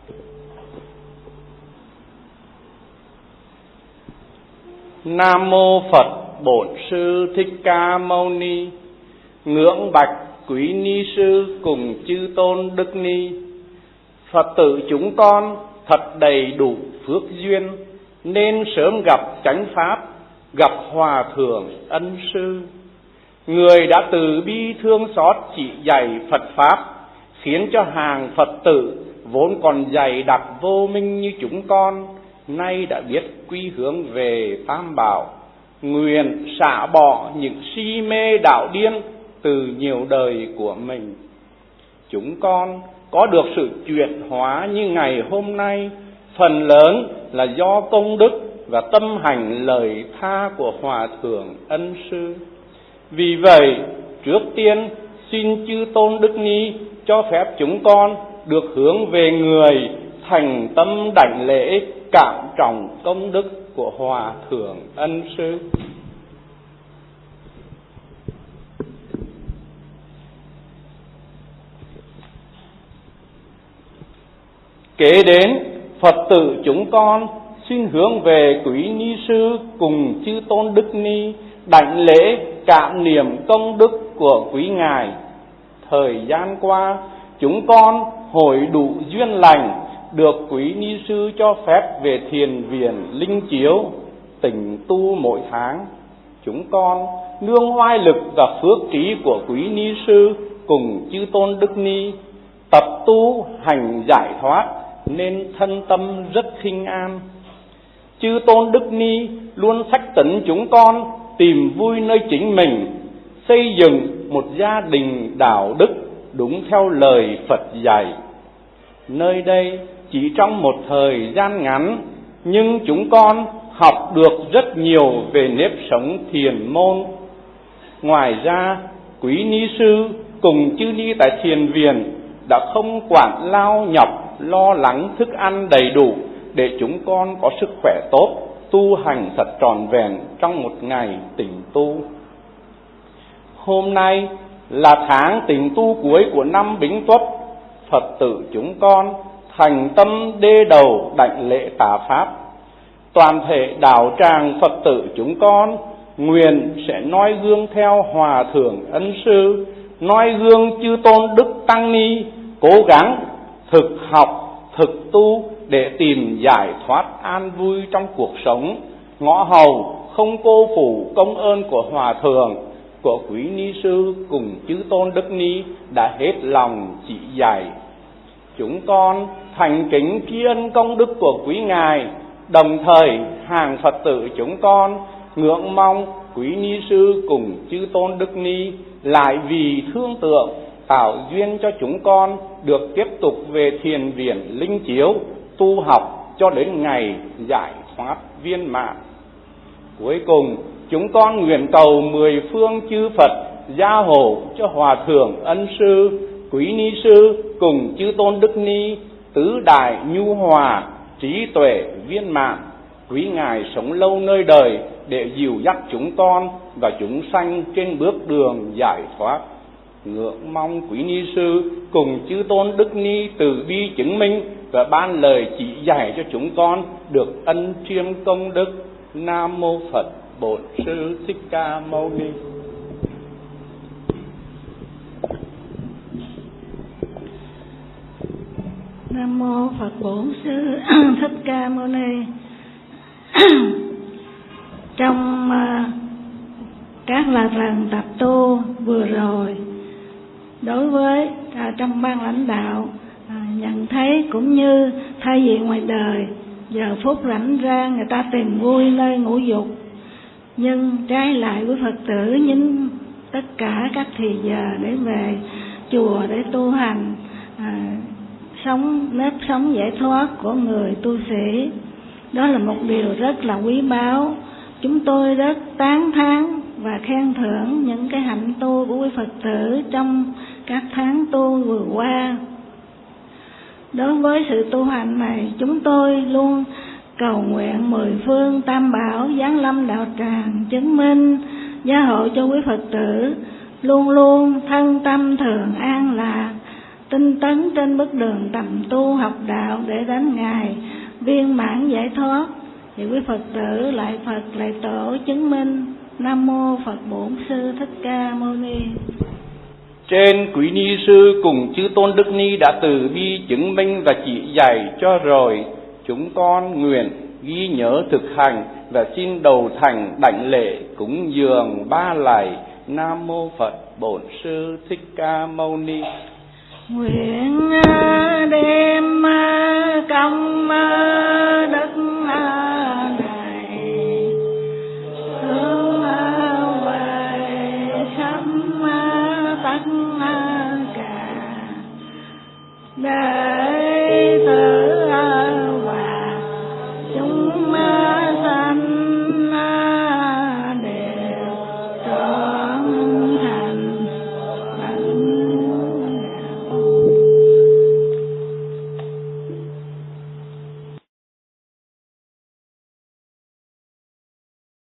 Nam mô Phật Bổn Sư Thích Ca Mâu Ni. Ngưỡng bạch quý ni sư cùng chư tôn đức ni. Phật tử chúng con thật đầy đủ phước duyên nên sớm gặp chánh pháp, gặp hòa thượng ân sư. Người đã từ bi thương xót chỉ dạy Phật pháp, khiến cho hàng Phật tử vốn còn dày đặc vô minh như chúng con nay đã biết quy hướng về Tam Bảo, nguyện xả bỏ những si mê đạo điên từ nhiều đời của mình. Chúng con có được sự chuyển hóa như ngày hôm nay, phần lớn là do công đức và tâm hành lời tha của Hòa Thượng Ân Sư. Vì vậy, trước tiên xin chư tôn đức ni cho phép chúng con được hướng về người, thành tâm đảnh lễ cảm trọng công đức của Hòa Thượng Ân Sư. Kế đến, Phật tử chúng con xin hướng về quý ni sư cùng chư tôn đức ni đảnh lễ cảm niệm công đức của quý ngài. Thời gian qua, chúng con hội đủ duyên lành được quý ni sư cho phép về thiền viện Linh Chiếu tịnh tu mỗi tháng. Chúng con nương oai lực và phước trí của quý ni sư cùng chư tôn đức ni tập tu hành giải thoát nên thân tâm rất khinh an. Chư tôn đức ni luôn sách tấn chúng con tìm vui nơi chính mình, xây dựng một gia đình đạo đức đúng theo lời Phật dạy. Nơi đây chỉ trong một thời gian ngắn, nhưng chúng con học được rất nhiều về nếp sống thiền môn. Ngoài ra, quý ni sư cùng chư ni tại thiền viện đã không quản lao nhọc lo lắng thức ăn đầy đủ để chúng con có sức khỏe tốt, tu hành thật trọn vẹn trong một ngày tịnh tu. Hôm nay là tháng tịnh tu cuối của năm Bính Tuất. Phật tử chúng con thành tâm đê đầu đảnh lễ tả pháp. Toàn thể đạo tràng Phật tử chúng con nguyện sẽ noi gương theo Hòa Thượng Ân Sư, noi gương chư tôn đức tăng ni, cố gắng thực học, thực tu để tìm giải thoát an vui trong cuộc sống, ngõ hầu không cô phụ công ơn của Hòa Thượng, của quý ni sư cùng chư tôn đức ni đã hết lòng chỉ dạy. Chúng con thành kính tri ân công đức của quý ngài, đồng thời hàng Phật tử chúng con ngưỡng mong quý ni sư cùng chư tôn đức ni lại vì thương tượng tạo duyên cho chúng con được tiếp tục về thiền viện Linh Chiếu tu học cho đến ngày giải thoát viên mãn. Cuối cùng, chúng con nguyện cầu mười phương chư Phật gia hộ cho Hòa Thượng Ân Sư, quý ni sư cùng chư tôn đức ni tứ đại nhu hòa, trí tuệ viên mãn, quý ngài sống lâu nơi đời để dìu dắt chúng con và chúng sanh trên bước đường giải thoát. Ngưỡng mong quý ni sư cùng chư tôn đức ni từ bi chứng minh và ban lời chỉ dạy cho chúng con được ân chiêm công đức. Nam mô Phật Bổn Sư Thích Ca Mâu Ni. Nam mô Phật Bổn Sư Thích Ca Mâu Ni. Trong uh, các là lần tập tu vừa rồi, đối với à, trong ban lãnh đạo à, nhận thấy cũng như thay vì ngoài đời giờ phút rảnh ra người ta tìm vui nơi ngũ dục, nhưng trái lại với Phật tử nhín tất cả các thì giờ để về chùa để tu hành, à, sống nếp sống giải thoát của người tu sĩ. Đó là một điều rất là quý báu. Chúng tôi rất tán thán và khen thưởng những cái hạnh tu của quý Phật tử trong các tháng tu vừa qua. Đối với sự tu hành này, chúng tôi luôn cầu nguyện mười phương tam bảo giáng lâm đạo tràng chứng minh gia hộ cho quý Phật tử luôn luôn thân tâm thường an lạc, tinh tấn trên bước đường tầm tu học đạo để đến ngày viên mãn giải thoát. Thì quý Phật tử lại Phật lại tổ chứng minh. Nam mô Phật Bổn Sư Thích Ca Mâu Ni. Trên quý ni sư cùng chư tôn đức ni đã từ bi chứng minh và chỉ dạy cho rồi, chúng con nguyện ghi nhớ thực hành và xin đầu thành đảnh lễ cúng dường ba lạy. Nam mô Phật Bổn Sư Thích Ca Mâu Ni. Nguyện đem công